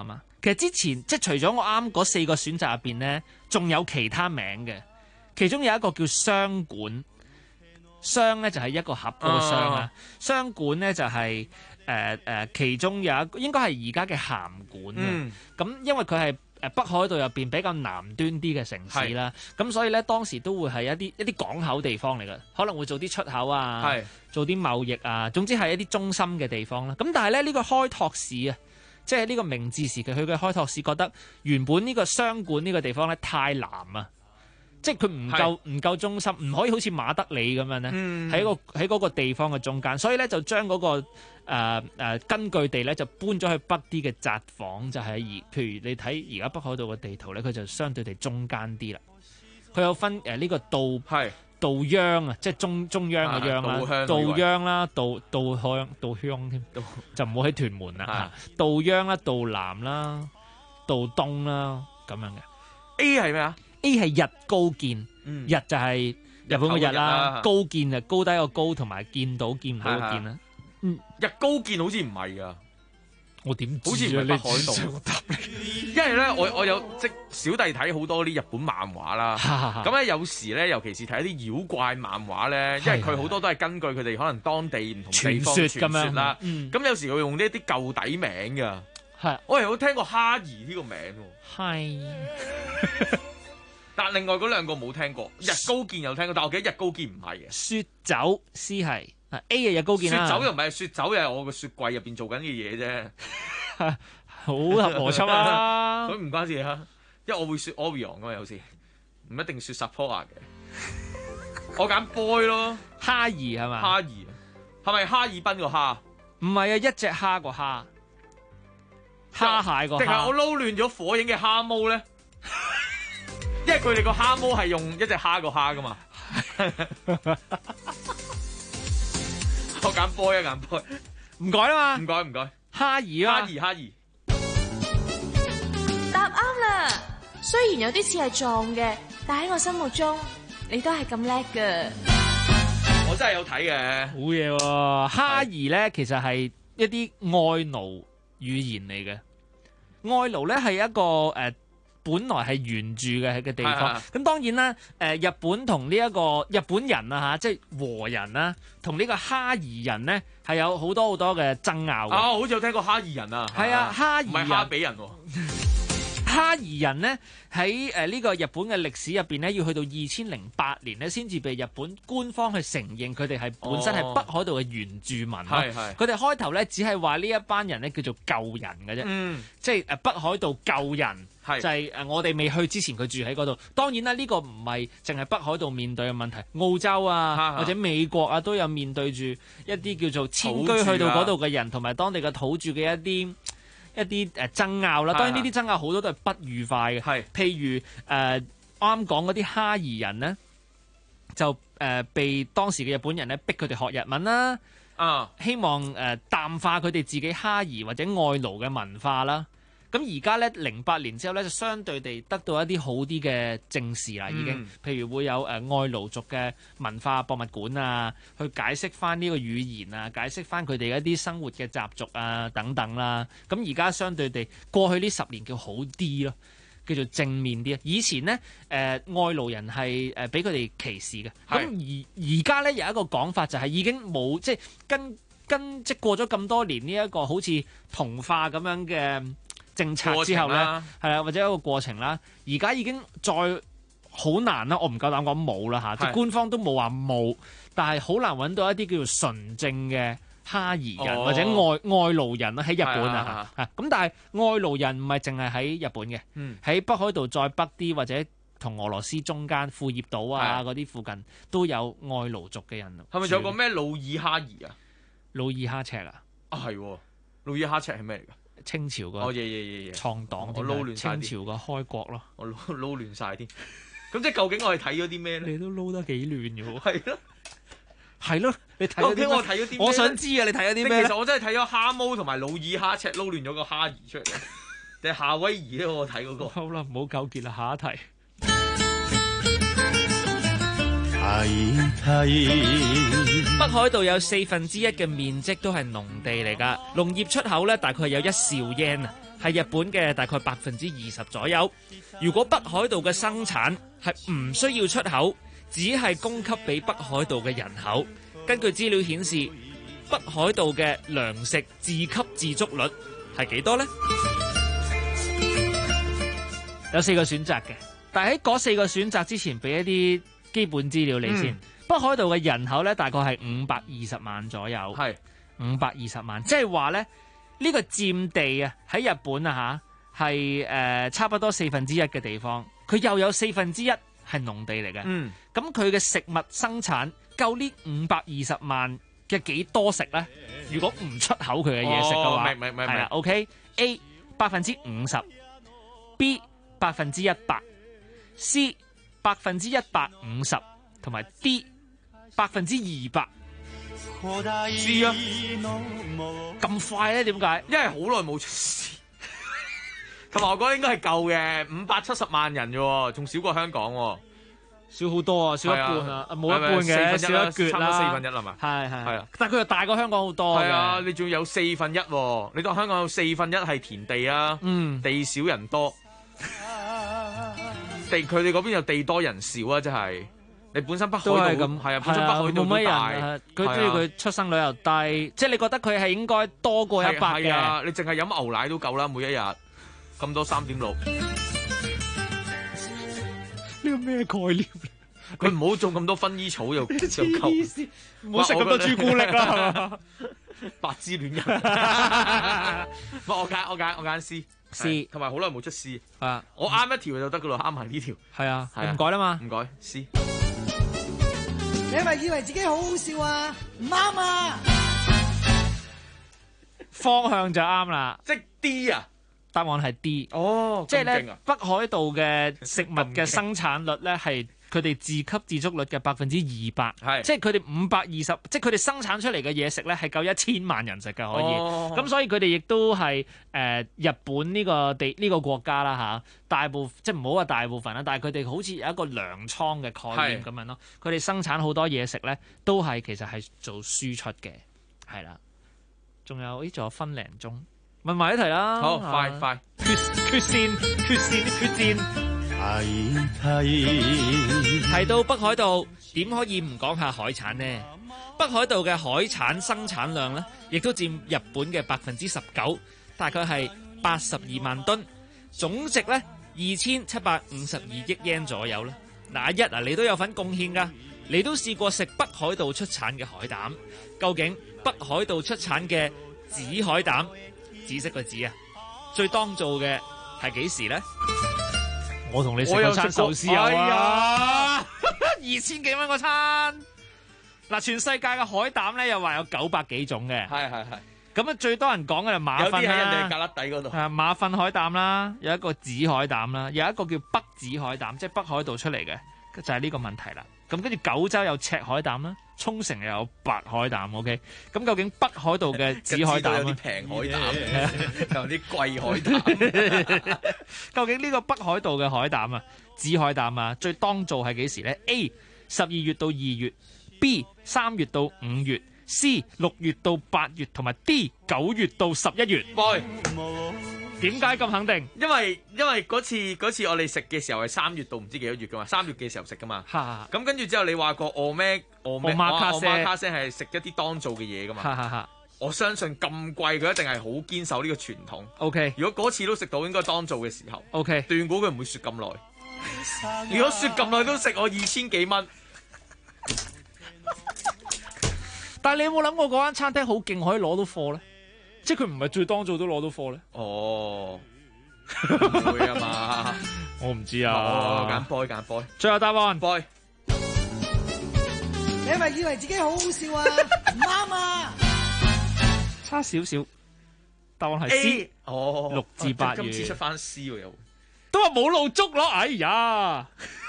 其實之前即係除咗我啱嗰4個選擇入邊咧，仲有其他名嘅，其中有一個叫雙管。雙咧就係一個盒嗰個雙啊，雙管咧就係其中有一個應該係而家嘅函館啊。咁因為佢係北海道入邊比較南端啲嘅城市啦，咁所以咧當時都會係一啲港口地方嚟嘅，可能會做啲出口啊，做啲貿易啊，總之係一啲中心嘅地方啦。咁但係咧呢個開拓使啊，即係呢個明治時期佢嘅開拓使覺得原本呢個雙管呢個地方咧太南啊。即係佢唔夠中心，唔可以好似馬德里咁樣咧，喺嗰個地方嘅中間，所以咧就將嗰個根據地咧就搬咗去北啲嘅札幌，就係譬如你睇而家北海道嘅地圖咧，佢就相對地中間啲啦。佢有分呢個稻央啊，即係中央嘅央啦，稻央啦，稻香添，就唔好喺屯門啦。稻央啦，稻南啦，稻東啦咁樣嘅。 A 係咩啊 ？A 係日高見，日就係日本嘅日啦，高見就高低個高，同埋見到見唔到個見啦。 日高見好似唔係噶， 我點知好似唔係北海道。因為咧，我有即小弟睇好多啲日本漫畫啦，咁咧有時咧，尤其是睇一啲妖怪漫畫咧，因為佢好多都係根據佢哋可能當地唔同地方傳說啦。咁有時佢用呢一啲舊底名噶，我有聽過哈兒呢個名喎。係。但另外嗰兩個冇聽過，日高見有聽過，但我記得日高見唔係嘅。 雪酒 C 係 A 係日高見啦。 雪酒又唔係，雪酒又係我個雪櫃入邊做緊嘅嘢啫， 好合邏輯啦。 所以唔關事啊，因為我會雪 Orion 噶嘛，有時唔一定雪 Sapporo 嘅。我揀 boy 咯， 哈兒係嘛？ 哈兒係咪哈爾濱個蝦？ 唔係啊，一隻蝦個蝦，蝦蟹個蝦。定係我撈亂咗火影嘅蝦毛咧？因為佢哋個蝦毛係用一隻蝦個蝦噶嘛，我揀 boy 啊，揀 boy， 唔改啦嘛， 唔改， 哈兒啊， 哈兒， 答啱啦。雖然有啲似係撞嘅，但喺我心目中，你都係咁叻噶。 我真係有睇嘅， 好嘢喎。哈兒咧其實係一啲愛奴語言嚟嘅，愛奴咧係一個本來係原住嘅地方，咁當然啦，日本同呢一個日本人啊嚇，即係和人啦，同呢個哈兒人咧係有好多嘅爭拗嘅。 好似有聽過哈兒人啊， 係啊，哈兒人唔係哈比人喎。 哈兒人咧喺呢個日本嘅歷史入邊咧，要去到2008年咧，先至被日本官方去承認佢哋係本身係北海道嘅原住民。佢哋開頭咧只係話呢一班人咧叫做舊人嘅啫，即係北海道舊人。就係我哋未去之前，佢住喺嗰度。當然啦，呢個唔係淨係北海道面對嘅問題，澳洲啊或者美國啊都有面對住一啲叫做遷居去到嗰度嘅人，同埋當地嘅土著嘅一啲爭拗啦。當然呢啲爭拗好多都係不愉快嘅。譬如啱啱講嗰啲哈兒人呢，就被當時嘅日本人咧逼佢哋學日文啦，希望淡化佢哋自己哈兒或者愛奴嘅文化啦。咁而家咧08年之後咧，就相對地得到一啲好啲嘅正視啦，已經。譬如會有愛奴族嘅文化博物館啊，去解釋翻呢個語言啊，解釋翻佢哋一啲生活嘅習俗啊等等啦。咁而家相對地過去呢10年叫好啲咯，叫做正面啲啊。以前呢，愛奴人係俾佢哋歧視嘅。咁而家咧有一個講法就係已經冇，即係即過咗咁多年呢一個好似同化咁樣嘅政策之後咧，係啊，或者一個過程啦。而家已經再好難啦，我唔夠膽講冇啦嚇，即係官方都冇話冇，但係好難揾到一啲叫做純正嘅哈兒人或者愛奴人啦喺日本啊嚇。咁但係愛奴人唔係淨係喺日本嘅，喺北海道再北啲或者同俄羅斯中間庫頁島啊嗰啲附近都有愛奴族嘅人。 係咪仲有個咩努爾哈兒啊？ 努爾哈赤啊？ 係喎，努爾哈赤係咩嚟㗎？ 清朝個創黨， 我撈亂晒清朝個開國咯， 我撈亂晒添。咁即係究竟我係睇咗啲咩咧？ 你都撈得幾亂嘅喎。 係咯， 係咯，你睇咗啲咩？ 我睇咗啲咩？ 我想知啊，你睇咗啲咩？ 其實我真係睇咗蝦毛同埋努爾哈赤撈亂咗個哈兒出嚟，定係夏威夷咧？我睇嗰個。 好啦，唔好糾結啦，下一題。北海道有1/4嘅面積都係農地嚟㗎，農業出口咧大概有1兆yen啊， 係日本嘅大概20%左右。如果北海道嘅生產係唔需要出口，只係供給俾北海道嘅人口，根據資料顯示，北海道嘅糧食自給自足率係幾多呢？有4個選擇嘅，但係喺嗰4個選擇之前，俾一啲基本資料你先。北海道嘅人口咧，大概係520萬左右，係520萬，即係話咧呢個佔地啊喺日本啊嚇係差不多1/4嘅地方，佢又有1/4係農地嚟嘅。咁佢嘅食物生產夠呢520萬嘅幾多食咧？如果唔出口佢嘅嘢食嘅話， 明係啦。OK，A 50%，B 100%，C 150%，同埋 D 200%。 知啊， 咁快咧？點解？ 因為好耐冇出事，同埋我覺得應該係夠嘅，570萬人啫，仲少過香港喎。 少好多啊，少一半啊，冇一半嘅，少一橛啦， 差唔多1/4係嘛？ 係啊，但係佢又大過香港好多嘅。 係啊，你仲有1/4，你當香港有1/4係田地啊，地少人多，佢哋嗰邊又地多人少啊，真係。你本身北海道咁係啊，本身北海道冇乜大， 人，佢中意佢出生率又低，即係你覺得佢係應該多過100嘅。 係啊，你淨係飲牛奶都夠啦，每一日咁多3.6。 呢個咩概念？ 佢唔好種咁多薰衣草又夠， 唔好食咁多朱古力啦，係嘛？ 白之戀人。我揀 C， 同埋好耐冇出 C 啊！ 我啱一條就得噶咯，啱埋呢條。 係啊，你唔改啦嘛？ 唔改 C。 你係咪以為自己好好笑啊？唔啱啊！ 方向就啱啦， 即 D 啊！ 答案係 D。 哦， 即係咧，北海道嘅食物嘅生產率咧係佢哋自給自足率嘅200%，係即係佢哋520，即係佢哋生產出嚟嘅嘢食咧係夠1000萬人食嘅可以。咁所以佢哋亦都係日本呢個國家啦嚇，大部即係唔好話大部分啦，但係佢哋好似有一個糧倉嘅概念咁樣咯。佢哋生產好多嘢食咧，都係其實係做輸出嘅，係啦。仲有分零鐘。問埋一題啦， 好快決戰。提到北海道，點可以唔講下海產呢？北海道嘅海產生產量呢，亦都佔日本嘅19%，大概係82萬噸，總值呢2752億yen左右啦。嗱，你都有份貢獻噶，你都試過食北海道出產嘅海膽，究竟北海道出產嘅紫海膽？紫色個紫啊，最當造嘅係幾時咧？我同你食嗰餐壽司啊，2000幾蚊個餐。嗱，全世界嘅海膽咧又話有900幾種嘅， 係。 咁啊，最多人講嘅就馬糞啦， 有啲喺人哋隔粒底嗰度。 係馬糞海膽啦，有一個紫海膽啦，有一個叫北紫海膽，即係北海道出嚟嘅，就係呢個問題啦。咁跟住九州有赤海膽啦，沖繩又有白海膽。OK， 咁究竟北海道嘅紫海膽有啲平海膽，有啲貴海膽。 究竟呢個北海道嘅海膽啊，紫海膽啊，最當造係幾時咧 ？A 12月到2月，B 3月到5月，C 6月到8月，同埋 D 9月到11月。 喂， 點解咁肯定？ 因為嗰次我哋食嘅時候係3月到唔知幾多月噶嘛，3月嘅時候食噶嘛。咁跟住之後你話過我媽卡聲係食一啲當造嘅嘢噶嘛。我相信咁貴佢一定係好堅守呢個傳統。 OK， 如果嗰次都食到應該當造嘅時候。 OK， 斷估佢唔會雪咁耐。如果雪咁耐都食我2000幾蚊。 但係你有冇諗過嗰間餐廳好勁可以攞到貨咧？即係佢唔係最當造都攞到貨咧？ 哦，唔會啊嘛， 我唔知啊。 揀 boy， 最後答案 boy。 你係咪以為自己好好笑啊？唔啱啊！ 差少少，答案係 C。 哦 ，6至8月。 今次出翻 C 喎又。 都話冇露足咯，哎呀！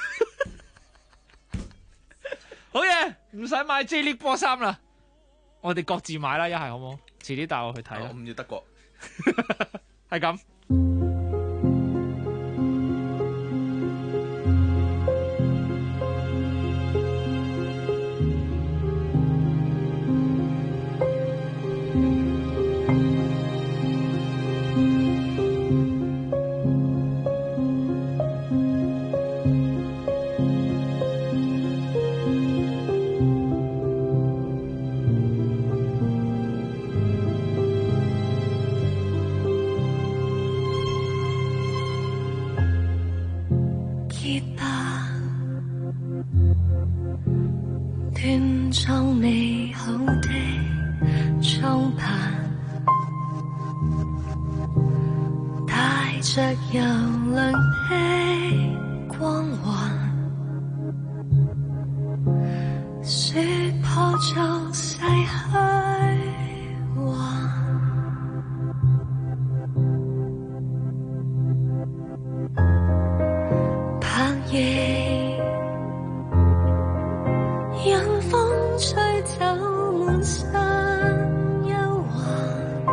好嘢，唔使買 J 聯波衫啦，我哋各自買啦，一係好唔好？遲啲帶我去睇啦。 我唔要德國， 係咁。 圈裝美好的裝扮，帶着柔亮的光環，說破俗世虛幻，拍翼任風吹走滿身憂患，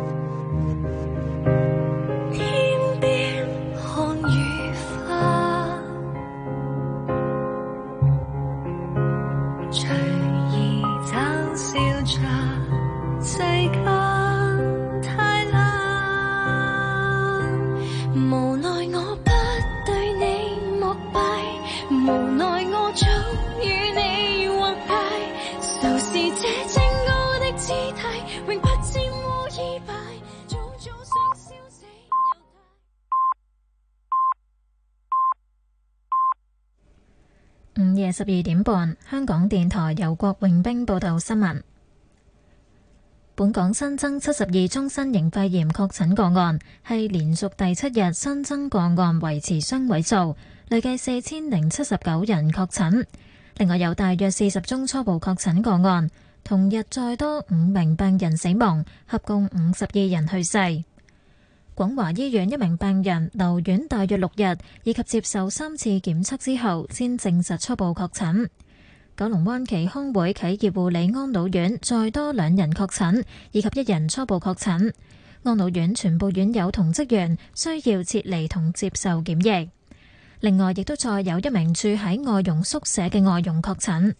天邊看雨花，隨意嘲笑着世間太冷，無奈我不對你膜拜，無奈我早與你劃界，仇視這正傲的姿態，永不沾污衣擺，早早想燒死。 午夜12點半，香港電台由郭榮兵報道新聞。本港新增72宗新型肺炎確診個案，係連續第7日新增個案維持雙位數，累計4079人確診。另外有大約40宗初步確診個案，同日再多5名病人死亡，合共52人去世。廣華醫院一名病人留院大約6日，以及接受3次檢測之後，先證實初步確診。九龍灣耆康會啟業護理安老院再多2人確診，以及1人初步確診。安老院全部院友同職員需要撤離同接受檢疫。另外，亦都再有1名住喺外傭宿舍嘅外傭確診。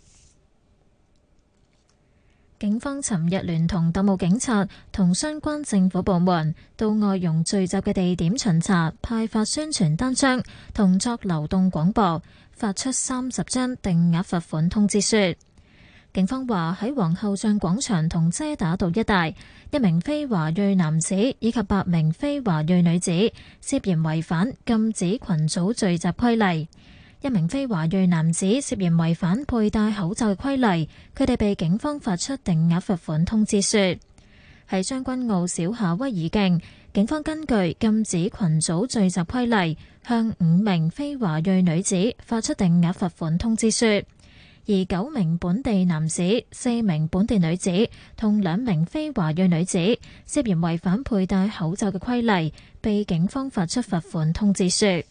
警方尋日聯同特務警察同相關政府部門到外傭聚集嘅地點巡查，派發宣傳單張同作流動廣播，發出30張定額罰款通知書。警方話喺皇后像廣場同遮打道一帶，1名非華裔男子以及8名非華裔女子涉嫌違反禁止群組聚集規例。1名非華裔男子涉嫌違反佩戴口罩嘅規例，佢哋被警方發出定額罰款通知書。喺將軍澳小夏威夷徑，警方根據禁止群組聚集規例，向5名非華裔女子發出定額罰款通知書，而9名本地男子、4名本地女子同2名非華裔女子涉嫌違反佩戴口罩嘅規例，被警方發出罰款通知書。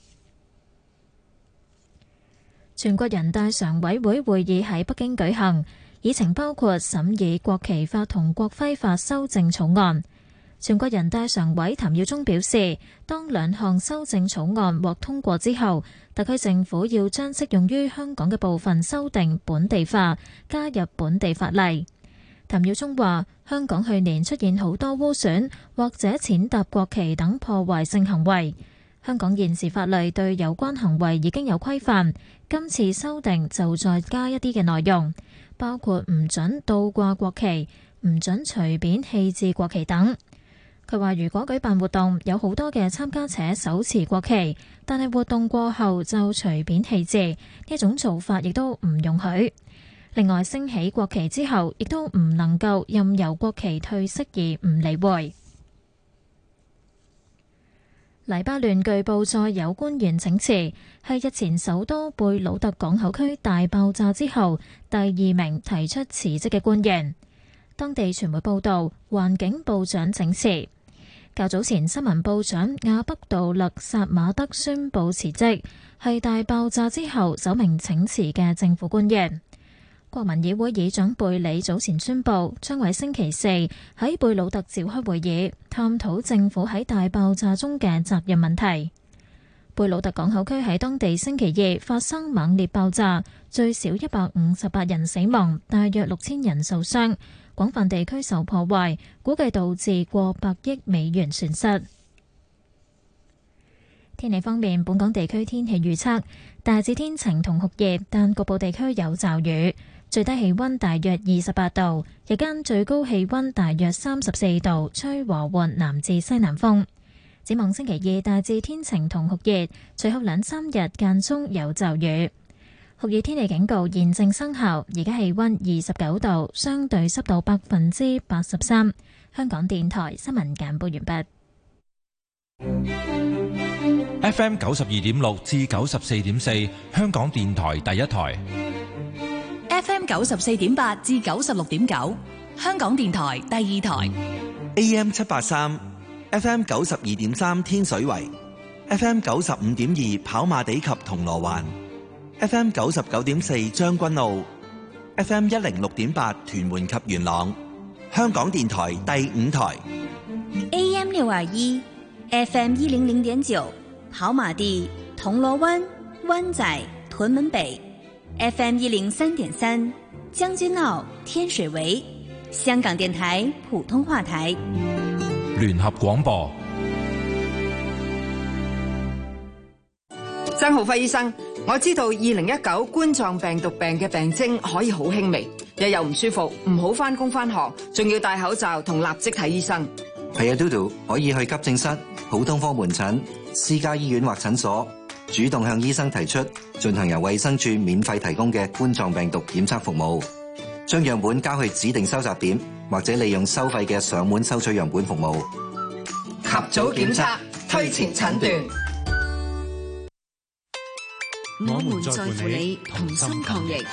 全國人大常委會會議喺北京舉行，議程包括審議國旗法同國徽法修正草案。全國人大常委譚耀宗表示，當2項修正草案獲通過之後，特區政府要將適用於香港嘅部分修訂本地化，加入本地法例。譚耀宗話，香港去年出現好多污損或者踐踏國旗等破壞性行為，香港現時法例對有關行為已經有規範，今次修訂就再加一啲嘅內容，包括唔准倒掛國旗、唔准隨便棄置國旗等。佢話如果舉辦活動有好多嘅參加者手持國旗，但係活動過後就隨便棄置，呢種做法亦都唔容許。另外，升起國旗之後，亦都唔能夠任由國旗褪色而唔理會。黎巴嫩據報再有官員請辭，係日前首都貝魯特港口區大爆炸之後第2名提出辭職嘅官員。當地傳媒報道，環境部長請辭。較早前，新聞部長亞卜杜勒薩馬德宣布辭職，係大爆炸之後首名請辭嘅政府官員。國民議會議長貝里早前宣布，將喺星期4喺貝魯特召開會議，探討政府喺大爆炸中嘅責任問題。貝魯特港口區喺當地星期2發生猛烈爆炸，最少158人死亡，大約6000人受傷，廣泛地區受破壞，估計導致過百億美元損失。天氣方面，本港地區天氣預測大致天晴同酷熱，但局部地區有驟雨。最低氣溫大約28度，日間最高氣溫大約34度，吹和緩南至西南風。展望星期2大致天晴同酷熱，隨後2-3日間中有驟雨。 酷熱天氣警告現正生效，而家氣溫29度，相對濕度83%。香港電台新聞簡報完畢。 FM 92.6至94.4，香港電台第一台。 FM 94.8至96.9，香港電台第二台。 AM 783 FM 92.3天水圍 FM 95.2跑馬地及銅鑼灣 FM 99.4將軍澳 FM 106.8屯門及元朗，香港電台第五台。 AM 621 FM 100.9跑馬地銅鑼灣灣仔屯門北 FM 103.3將軍澳天水圍，香港電台普通話台。 聯合廣播。 曾浩輝醫生，我知道2019冠狀病毒病嘅病徵可以好輕微，日又唔舒服，唔好返工返學，仲要戴口罩同立即睇醫生。 係啊，嘟嘟可以去急症室、普通科門診、私家醫院或診所，主動向醫生提出進行由衛生署免費提供嘅冠狀病毒檢測服務，將樣本交去指定收集點，或者利用收費嘅上門收取樣本服務。 及早檢測，推前診斷。 我們在乎你，同心抗疫。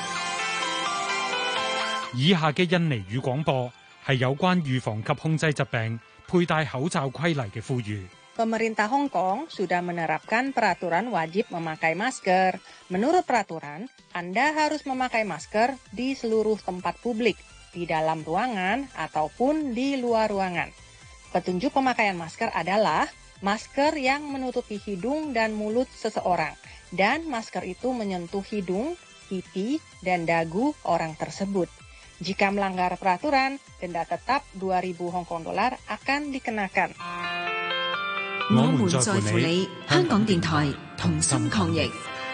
以下嘅印尼語廣播係有關預防及控制疾病佩戴口罩規例嘅呼籲。 Pemerintah Hong Kong sudah menerapkan peraturan wajib memakai masker. Menurut peraturan, Anda harus memakai masker di seluruh tempat publik, di dalam ruangan ataupun di luar ruangan. Petunjuk pemakaian masker adalah masker yang menutupi hidung dan mulut seseorang, dan masker itu menyentuh hidung, pipi, dan dagu orang tersebut. Jika melanggar peraturan, denda tetap 2.000 Hong Kong dollar akan dikenakan. 我們在乎你，香港電台同心抗疫。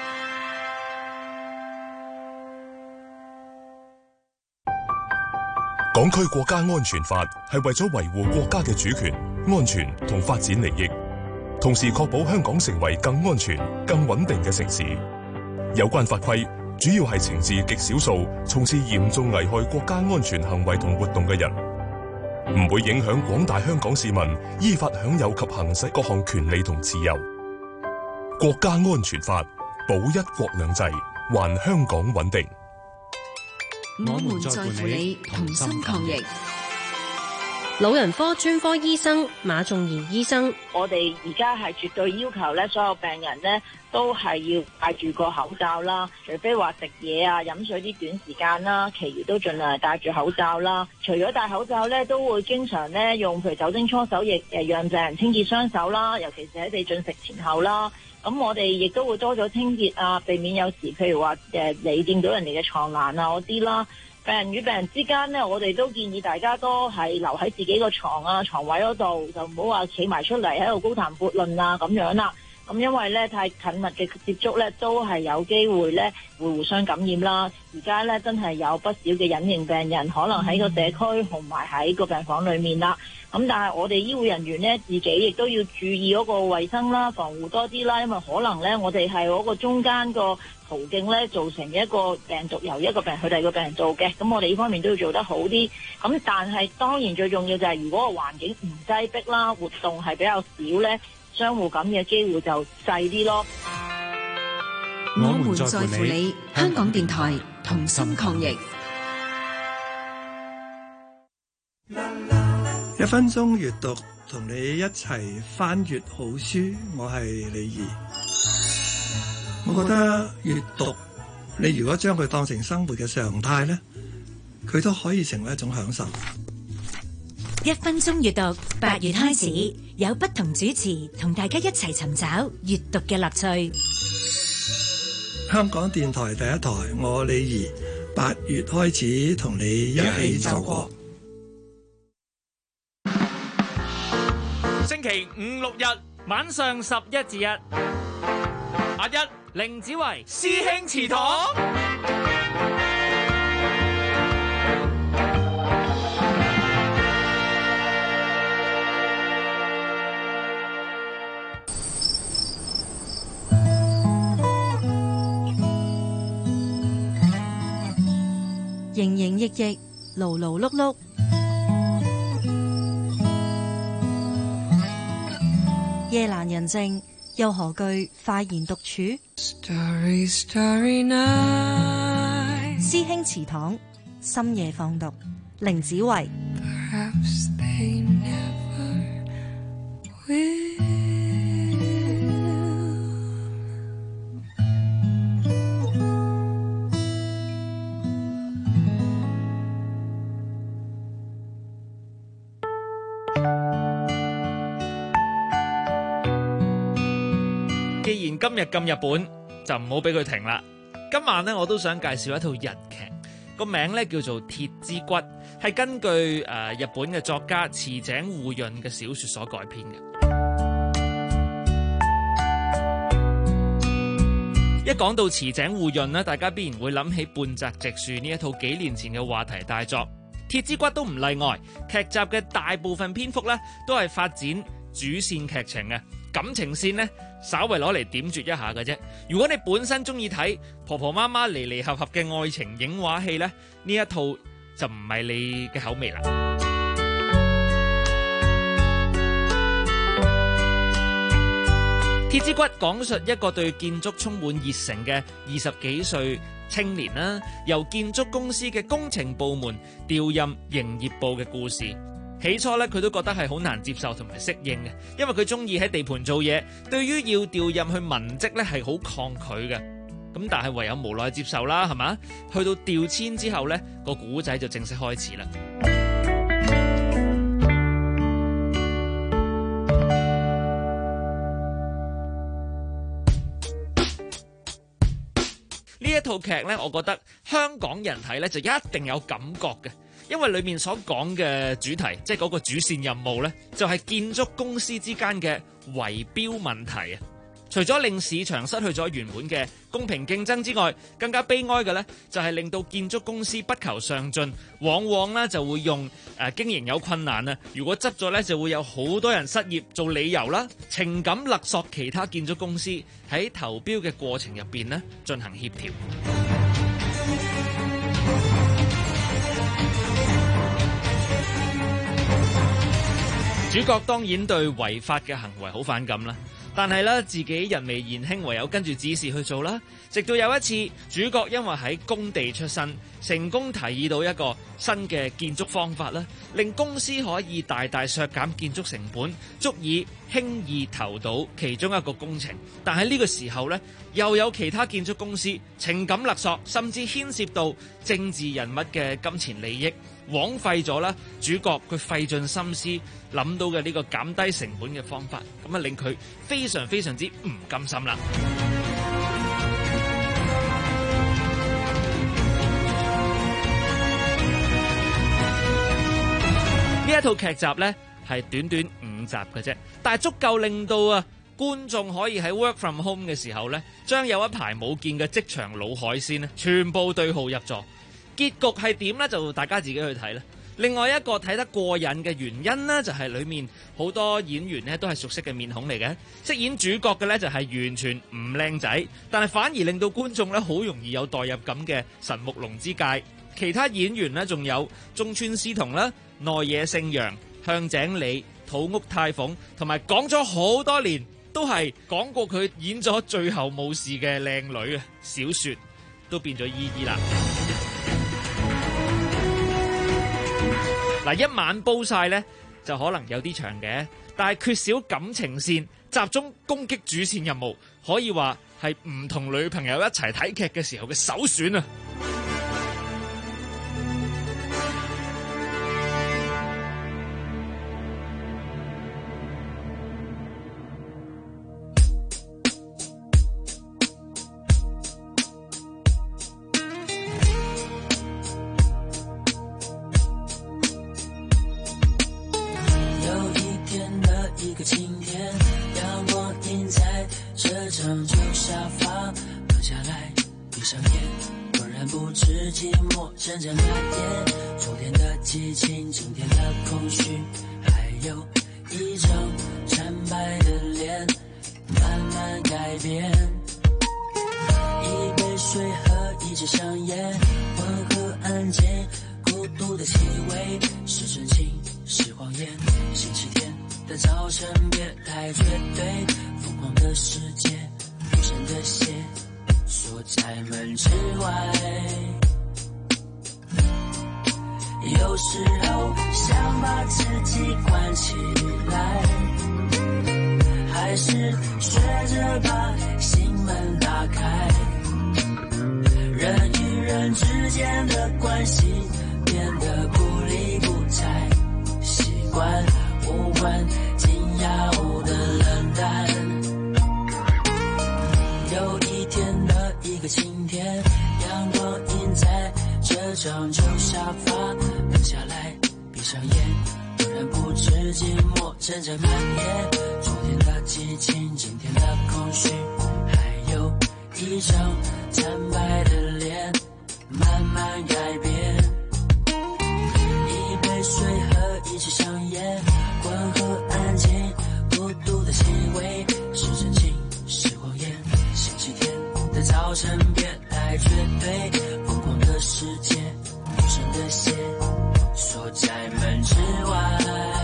港區國家安全法係為咗維護國家嘅主權、安全同發展利益，同時確保香港成為更安全、更穩定嘅城市。有關法規主要係懲治極少數從事嚴重危害國家安全行為同活動嘅人，唔會影響廣大香港市民依法享有及行使各項權利同自由。國家安全法保一國兩制，還香港穩定。 我們在乎你，同心抗疫。 老人科專科醫生馬仲賢醫生， 我哋而家係絕對要求咧，所有病人咧都係要戴住個口罩啦，除非話食嘢啊、飲水啲短時間啦，其餘都盡量係戴住口罩啦。除咗戴口罩咧，都會經常咧用譬如酒精搓手液讓病人清潔雙手啦，尤其是喺你進食前後啦。咁我哋亦都會多咗清潔啊，避免有時譬如話你掂到人哋嘅床欄啊嗰啲啦。病人與病人之間呢，我哋都建議大家都係留喺自己個床位嗰度，就唔好話企埋出嚟喺度高談闊論啊咁樣啦。咁因為咧太近密嘅接觸咧，都係有機會咧會互相感染啦。而家咧真係有不少嘅隱形病人，可能喺個社區同埋喺個病房裏面啦。咁但係我哋醫護人員咧，自己亦都要注意嗰個衛生啦，防護多啲啦。因為可能咧，我哋係嗰個中間個途徑咧，造成一個病毒由一個病人去第二個病人做嘅。咁我哋呢方面都要做得好啲。咁但係當然最重要就係，如果個環境唔擠迫啦，活動係比較少咧，相互感染嘅機會就細啲咯。 我們在乎你，香港電台同心抗疫。 1分鐘閱讀，同你一齊翻閱好書。我係李怡。我覺得閱讀，你如果將佢當成生活嘅常態呢，佢都可以成為一種享受。 1分鐘閱讀，8月開始，有不同主持同大家一齊尋找閱讀嘅樂趣。 香港電台第一台，我李怡，8月開始同你一起走過。 星期5、6日晚上11至1，阿一凌子維師兄祠堂。 營營役役，勞勞碌碌。夜闌人靜，又何懼快言獨處？ Starry, starry night. 師兄祠堂，深夜放毒，凌子維。 Perhaps they never will. 既然今日咁日本，就唔好俾佢停啦。今晚呢，我都想介紹一套日劇，個名呢叫做《鐵之骨》，係根據日本嘅作家池井戶潤嘅小說所改編嘅。一講到池井戶潤呢，大家必然會諗起半澤直樹呢一套幾年前嘅話題大作《鐵之骨》都唔例外。劇集嘅大部分篇幅呢，都係發展主線劇情嘅。感情線呢，稍為攞嚟點綴一下嘅啫。如果你本身中意睇婆婆媽媽離離合合嘅愛情影畫戲呢，呢一套就唔係你嘅口味啦。鐵之骨講述一個對建築充滿熱誠嘅20幾歲青年啦，由建築公司嘅工程部門調任營業部嘅故事。起初咧，佢都覺得係好難接受同埋適應嘅，因為佢中意喺地盤做嘢，對於要調任去文職咧係好抗拒嘅。咁但係唯有無奈接受啦，係嘛？去到調遷之後咧，個古仔就正式開始啦。呢一套劇咧，我覺得香港人睇咧就一定有感覺嘅。因為裏面所講嘅主題，即係嗰個主線任務呢，就係建築公司之間嘅圍標問題啊！除咗令市場失去咗原本嘅公平競爭之外，更加悲哀嘅呢，就係令到建築公司不求上進，往往呢就會用經營有困難啊！如果執咗呢，就會有好多人失業做理由啦，情感勒索其他建築公司喺投標嘅過程入邊呢進行協調。主角當然對違法嘅行為好反感啦，但係咧自己人微言輕，唯有跟住指示去做啦。直到有一次，主角因為喺工地出身，成功提議到一個新嘅建築方法啦，令公司可以大大削減建築成本，足以輕易投到其中一個工程。但係呢個時候呢，又有其他建築公司情感勒索，甚至牽涉到政治人物嘅金錢利益，枉費咗啦主角佢費盡心思諗到嘅呢個減低成本嘅方法，咁啊令佢非常非常之唔甘心啦。呢一套劇集呢係短短5集嘅啫，但係足夠令到觀眾可以喺 work from home 嘅時候呢，將有一排冇見嘅職場老海鮮呢全部對號入座。結局係點呢？就大家自己去睇啦。另外一個睇得過癮嘅原因呢，就係裡面好多演員呢都係熟悉嘅面孔嚟嘅。飾演主角嘅呢，就係完全唔靚仔，但係反而令到觀眾呢好容易有代入感嘅神木隆之介。其他演員呢，仲有中村獅童啦、內野聖陽、向井理、土屋太鳳，同埋講咗好多年都係講過佢演咗最後冇事嘅靚女啊，小雪都變咗依依啦。嗱，一晚煲晒呢，就可能有啲長嘅，但係缺少感情線，集中攻擊主線任務，可以話係唔同女朋友一齊睇劇嘅時候嘅首選啊！ 阵阵蔓延，昨天的激情，今天的空虚，还有一张惨白的脸，慢慢改变。一杯水和一支香烟，温和安安静，孤独的气味是真情是谎言。星期天的早晨别太绝对，疯狂的世界无声的血锁在门之外。有时候想把自己关起来，还是学着把心门打开。人与人之间的关系变得不理不睬，习惯无关紧要的冷淡。有一天的一个晴天，阳光映在这张旧沙发，躺下来闭上眼，突然不知寂寞正在蔓延。昨天的激情，今天的空虚，还有一张惨白的脸慢慢改变。一杯水和一支香烟，温和安静，孤独的气味是真情是谎言。星期天的早晨别太绝对，疯狂的世界无声的血锁在门之外。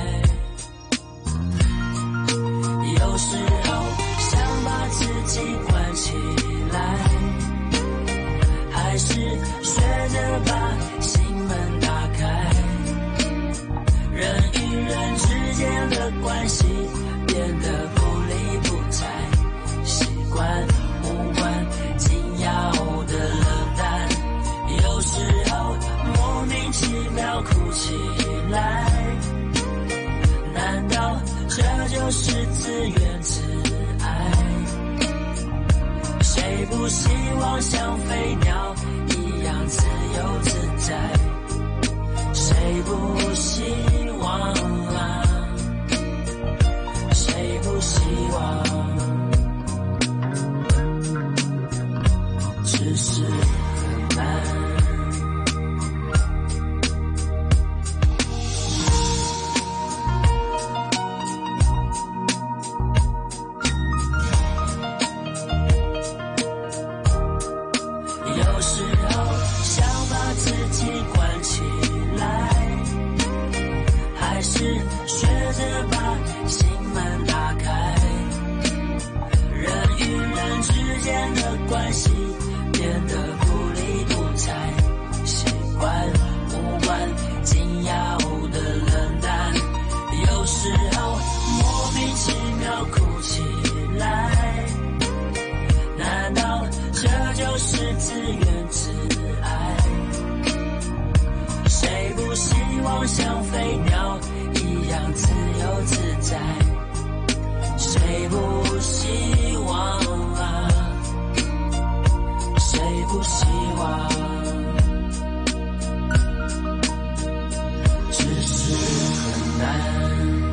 有时候想把自己关起来，还是学着把心门打开。人与人之间的关系变得不理不睬，习惯无关紧要的冷淡。有时候莫名其妙哭起来，难道这就是自怨自艾？谁不希望像飞鸟一样自由自在？谁不希望啊？谁不希望？只是很难。有时候想把自己关起来，还是学着把心门打开。人与人之间的关系变得不理不睬，习惯无关紧要的冷淡。有时候莫名其妙哭起来，难道这就是自怨自艾？谁不希望像飞鸟一样自由自在？谁不希望啊？谁不希望？只是很難。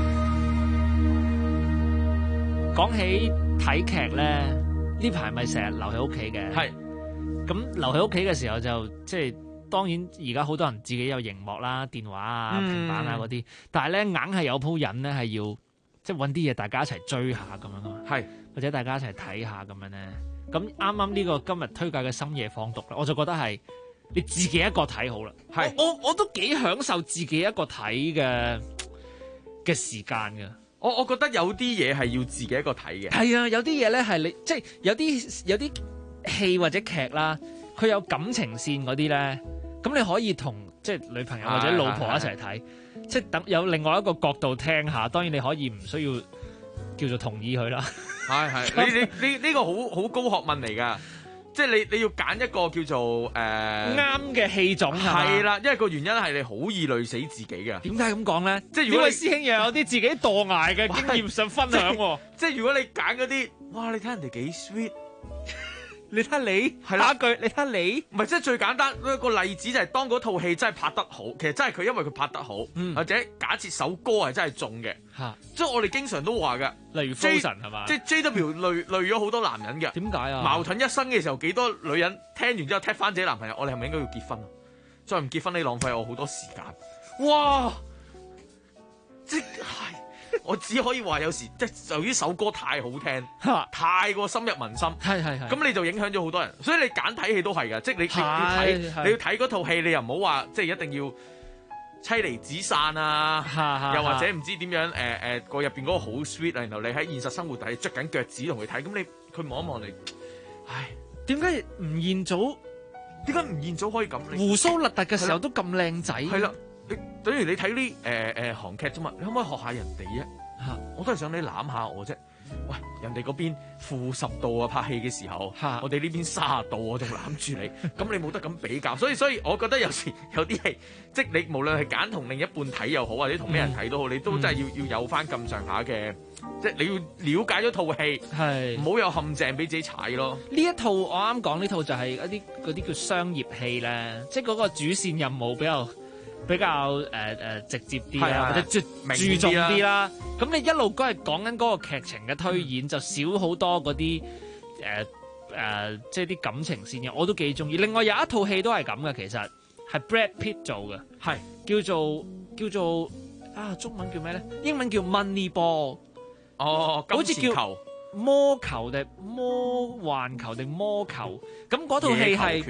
講起睇劇咧，呢排咪成日留喺屋企嘅。係。咁留喺屋企嘅時候就即係當然而家好多人自己有熒幕啦、電話啊、平板啊嗰啲，但係咧硬係有鋪癮咧係要即係揾啲嘢大家一齊追下咁樣啊，係或者大家一齊睇下咁樣咧。咁啱啱呢個今日推介嘅深夜放毒咧，我就覺得係你自己一個睇好啦。係我都幾享受自己一個睇嘅時間㗎。 我覺得有啲嘢係要自己一個睇嘅。 係啊，有啲嘢咧係你即係有啲戲或者劇啦，佢有感情線嗰啲咧，咁你可以同即係女朋友或者老婆一齊睇，即係等有另外一個角度聽下。當然你可以唔需要叫做同意佢啦。係你呢個好高學問嚟㗎。即係你要揀一個叫做啱嘅戲種係啦，因為個原因係你好易累死自己嘅。點解咁講咧？ 即係如果你師兄又有啲自己墮崖嘅經驗想分享喎。 即係如果你揀嗰啲，哇！你睇人哋幾 sweet。 你睇你係啦， 下一句你睇你， 唔係即係最簡單一個例子就係當嗰套戲真係拍得好，其實真係佢因為佢拍得好，或者假設首歌係真係中嘅，即係我哋經常都話㗎， 例如 Frozen 係嘛， 即係 JW 累咗好多男人嘅， 點解啊？ 矛盾一生嘅時候，幾多女人聽完之後踢翻自己男朋友，我哋係咪應該要結婚啊？再唔結婚你浪費我好多時間，哇！即係我只可以話有時即係由於首歌太好聽，太過深入民心，咁你就影響咗好多人。所以你揀睇戲都係㗎，即係你要睇嗰套戲，你又唔好話即係一定要妻離子散啊，又或者唔知點樣個入邊嗰個好 sweet 啊，然後你喺現實生活底捽緊腳趾同佢睇，咁佢望一望你，唉， 點解吳彥祖可以咁？鬍鬚立突嘅時候都咁靚仔， 係啦，等於你睇啲韓劇啫嘛，你可唔可以學下人哋啫？我都係想你攬下我啫。喂，人哋嗰邊-10度啊，拍戲嘅時候，我哋呢邊30度，我仲攬住你，咁你冇得咁比較。所以我覺得有時有啲戲，即係你無論係揀同另一半睇又好，或者同咩人睇都好，你都真係要有翻咁上下嘅，即係你要了解咗套戲，唔好有陷阱俾自己踩咯。 呢一套我啱講呢套就係一啲嗰啲叫商業戲咧，即係嗰個主線任務比較直接啲啦，或者注重啲啦。咁你一路都係講緊嗰個劇情嘅推演，就少好多嗰啲即係啲感情線嘅，我都幾中意。另外有一套戲都係咁嘅，其實係 Brad Pitt 做嘅，叫做中文叫咩咧？英文叫 Moneyball。好似叫魔球定魔環球定魔球。咁嗰套戲係。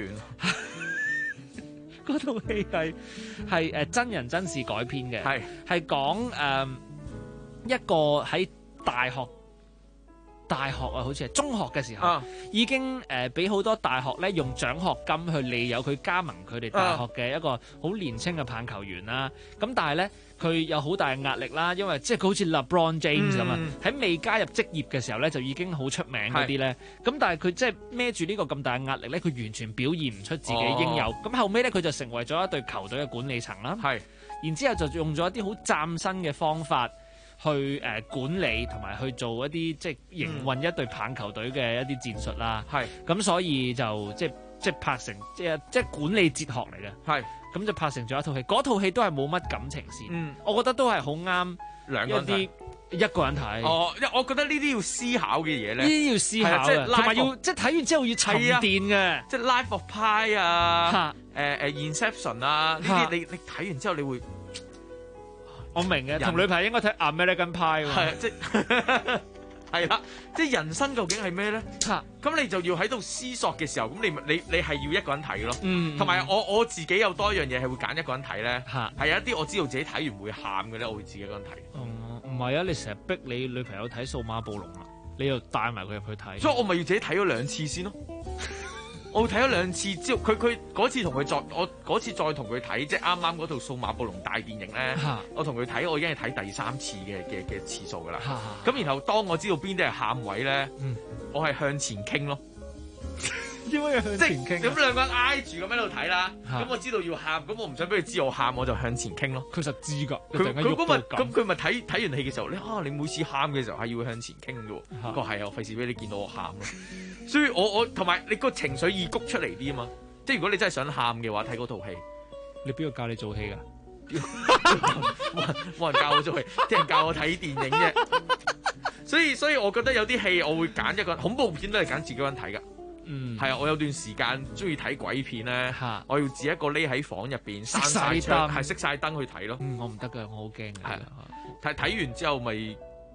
嗰套戲係真人真事改編嘅，係講一個喺大學啊，好似係中學嘅時候，已經俾好多大學咧用獎學金去利誘佢加盟佢哋大學嘅一個好年輕嘅棒球員啦。咁但係咧佢有好大嘅壓力啦，因為即係佢好似 LeBron James 咁啊，喺未加入職業嘅時候咧就已經好出名嗰啲咧。咁但係佢即係孭住呢個咁大嘅壓力咧，佢完全表現唔出自己應有。咁後尾咧佢就成為咗一隊球隊嘅管理層啦。然之後就用咗一啲好嶄新嘅方法去管理同埋去做一啲即係營運一隊棒球隊嘅一啲戰術啦。咁所以就即係拍成即係管理哲學嚟嘅。咁就拍成咗一套戲，嗰套戲都係冇乜感情線。我覺得都係好啱一個人睇。 我覺得呢啲要思考嘅嘢咧， 呢啲要思考嘅，同埋要即係睇完之後要沉澱嘅， 即係 Life of Pi 啊，Inception 啊，呢啲你睇完之後你會。 我明嘅，同女朋友應該睇 American Pie 喎。 係啦，即係人生究竟係咩咧？咁你就要喺度思索嘅時候，咁你係要一個人睇咯。同埋我自己有多一樣嘢係會揀一個人睇咧。係有一啲我知道自己睇完會喊嘅咧，我會自己一個人睇。 唔係啊，你成日逼你女朋友睇數碼暴龍啦，你又帶埋佢入去睇。 所以我咪要自己睇咗2次先咯。我睇咗2次之後，佢嗰次同佢我嗰次再同佢睇，即係啱啱嗰套數碼暴龍大電影咧，我同佢睇，我已經係睇第3次嘅次數噶啦。咁然後當我知道邊啲係喊位咧，我係向前傾咯。 點解要向前傾？ 咁兩個人挨住咁喺度睇啦，咁我知道要喊，咁我唔想俾佢知我喊，我就向前傾咯。 佢實知㗎， 佢咪睇完戲嘅時候咧，你每次喊嘅時候係要向前傾嘅喎。佢話係啊，我費事俾你見到我喊咯。所以我同埋你個情緒易谷出嚟啲啊嘛，即係如果你真係想喊嘅話，睇嗰套戲。 你邊個教你做戲㗎？ 冇人教我做戲，啲人教我睇電影啫。所以我覺得有啲戲我會揀一個恐怖片都係揀自己一個人睇㗎。係啊，我有段時間中意睇鬼片咧，我要自己一個匿喺房入邊，閂晒窗，熄晒燈去睇咯。 我唔得㗎，我好驚嘅。 睇完之後咪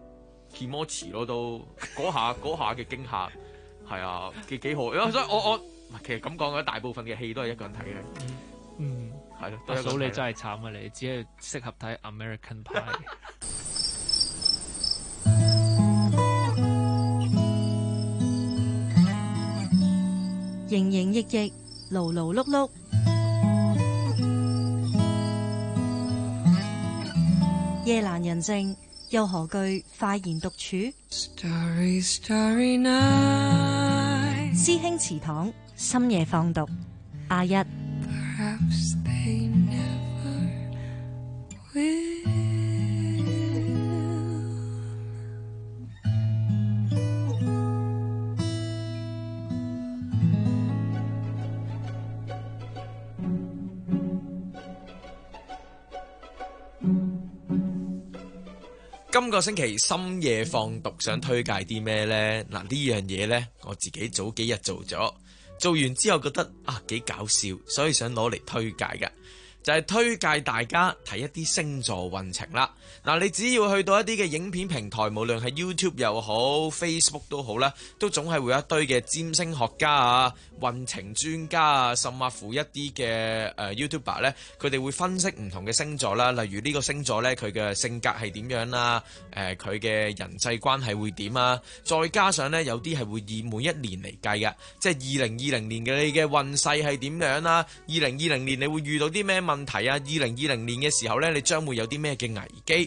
kimochi 咯，都嗰下嘅驚嚇。係啊，幾好。所以我其實咁講嘅，大部分嘅戲都係一個人睇嘅。係咯。 阿嫂你真係慘啊！你只係適合睇 American Pie。 營營役役，勞勞碌碌，夜闌人靜，又何懼快言獨處？ Starry, starry night. 師兄祠堂，深夜放毒，阿一。 Perhaps they never will. 今個星期深夜放毒想推介啲咩呢？嗱，呢樣嘢呢，我自己早幾日做咗，做完之後覺得幾搞笑，所以想攞嚟推介噶。 就係推介大家睇一啲星座運程啦。嗱，你只要去到一啲嘅影片平台，無論係 YouTube 又好 Facebook 都好啦，都總係會有一堆嘅占星學家啊、運程專家啊，甚或乎一啲嘅YouTuber 呢，佢哋會分析唔同嘅星座啦。例如呢個星座呢，佢嘅性格係點樣啦，佢嘅人際關係會點啊，再加上呢，有啲係會以每一年嚟計嘅，即係2020年嘅你嘅運勢係點樣啦，2020年你會遇到啲咩問題啊，2020年嘅時候呢，你將會有啲咩嘅危機。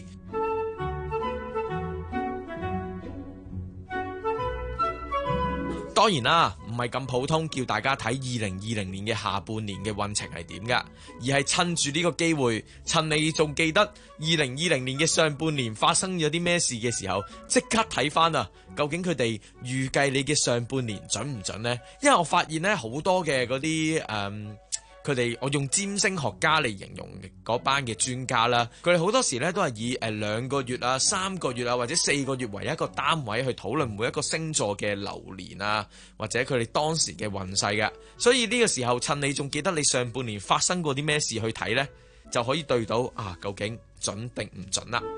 當然啦，唔係咁普通叫大家睇2020年嘅下半年嘅運程係點㗎，而係趁住呢個機會，趁你仲記得2020年嘅上半年發生咗啲咩事嘅時候，即刻睇返啊，究竟佢哋預計你嘅上半年準唔準呢？因為我發現呢，好多嘅嗰啲佢哋我用占星學家嚟形容嗰班嘅專家啦，佢哋好多時咧都係以2個月啊、3個月啊或者4個月為一個單位去討論每一個星座嘅流年啊，或者佢哋當時嘅運勢嘅。所以呢個時候趁你仲記得你上半年發生過啲咩事去睇呢，就可以對到啊究竟準定唔準啦。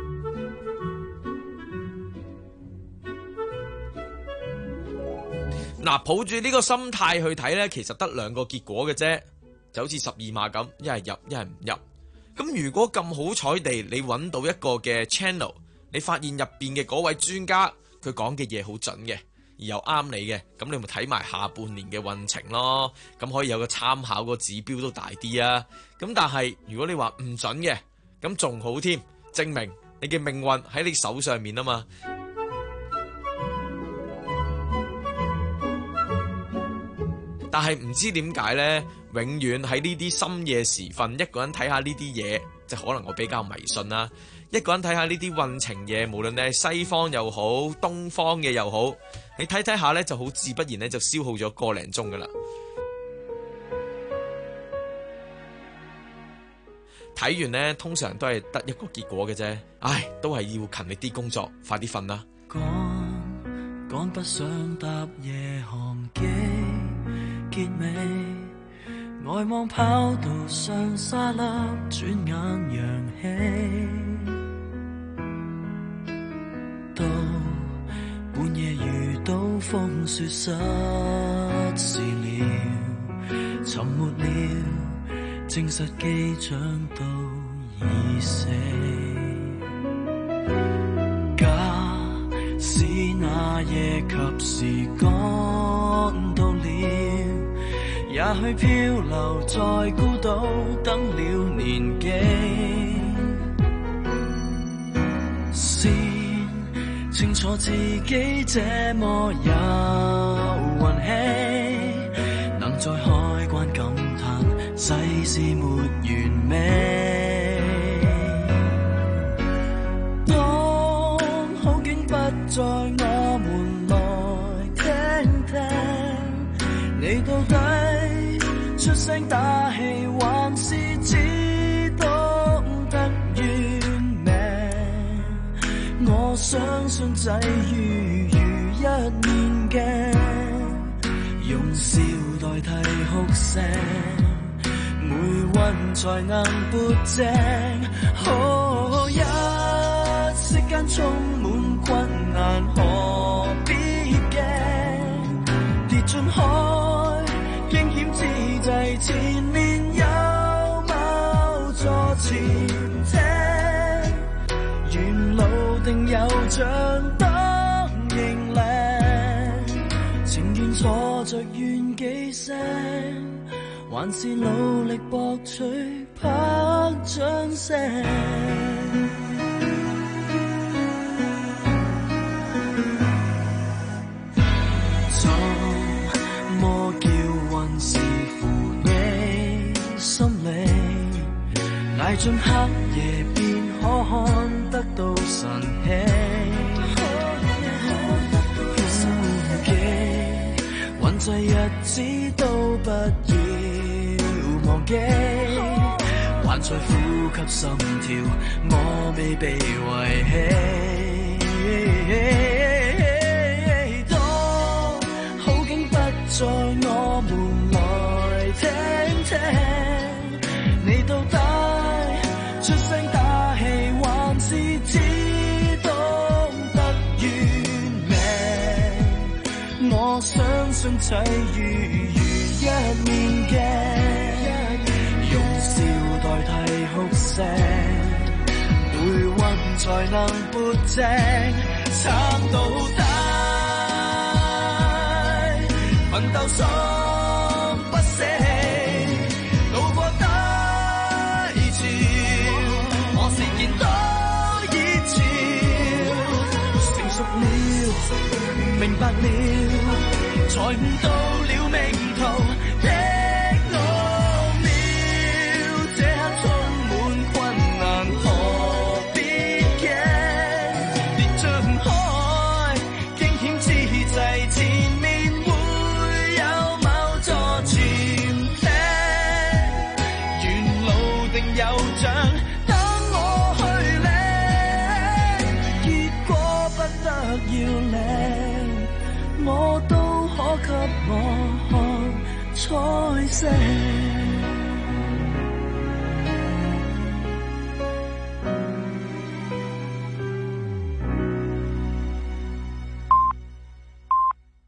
嗱，抱住呢個心態去睇呢，其實得2個結果嘅啫。就好似12碼咁，一係入一係唔入。咁如果咁好彩地，你揾到一個嘅 channel， 你發現入邊嘅嗰位專家佢講嘅嘢好準嘅，而又啱你嘅，咁你咪睇埋下半年嘅運程咯。咁可以有個參考，個指標都大啲啊。咁但係如果你話唔準嘅，咁仲好添，證明你嘅命運喺你手上面啊嘛。但係唔知點解呢，永遠喺呢啲深夜時分，一個人睇下呢啲嘢，就可能我比較迷信啦。一個人睇下呢啲運程嘢，無論你係西方又好，東方嘅又好，你睇睇下呢，就好自不然呢，就消耗咗個零鐘噶啦。睇完呢，通常都係得一個結果嘅啫。唉，都係要勤力啲工作，快啲瞓啦。 趕不上搭夜航機結尾，外望跑道上沙粒，轉眼揚起，到半夜遇到風雪失事了，沉沒了，證實機長都已死。假使那夜及時趕到了，也許漂流在孤島等了年幾，先清楚自己這麼有運氣，能在海關感嘆世事沒完美。當好景不在我們來聽聽，你到底出聲打氣，還是只懂得怨命？我相信際遇如一面鏡，用笑代替哭聲，每運才能撥正。一息間充滿困難，何必驚？跌進海驚險之際，前面有某座潛艇，沿路定有像燈認領，情願坐着怨幾聲，還是努力博取拍掌聲。捱進黑夜便可看得到晨曦，混滯日子都不要忘記，還在呼吸心跳，我未被遺棄。當好景不在我們來聽聽，你都我相信際遇如一面鏡，用笑代替哭聲，回魂才能撥正，撐到底，奮鬥心不捨棄，渡過低潮，何時見到熱潮，成熟了，明白了，才悟到了命途的奧妙，這刻充滿困難，何必驚？別張開，驚險之際，前面會有某座潛艇，沿路定有獎，等我去領，結果不得要領，我都可給我看彩星。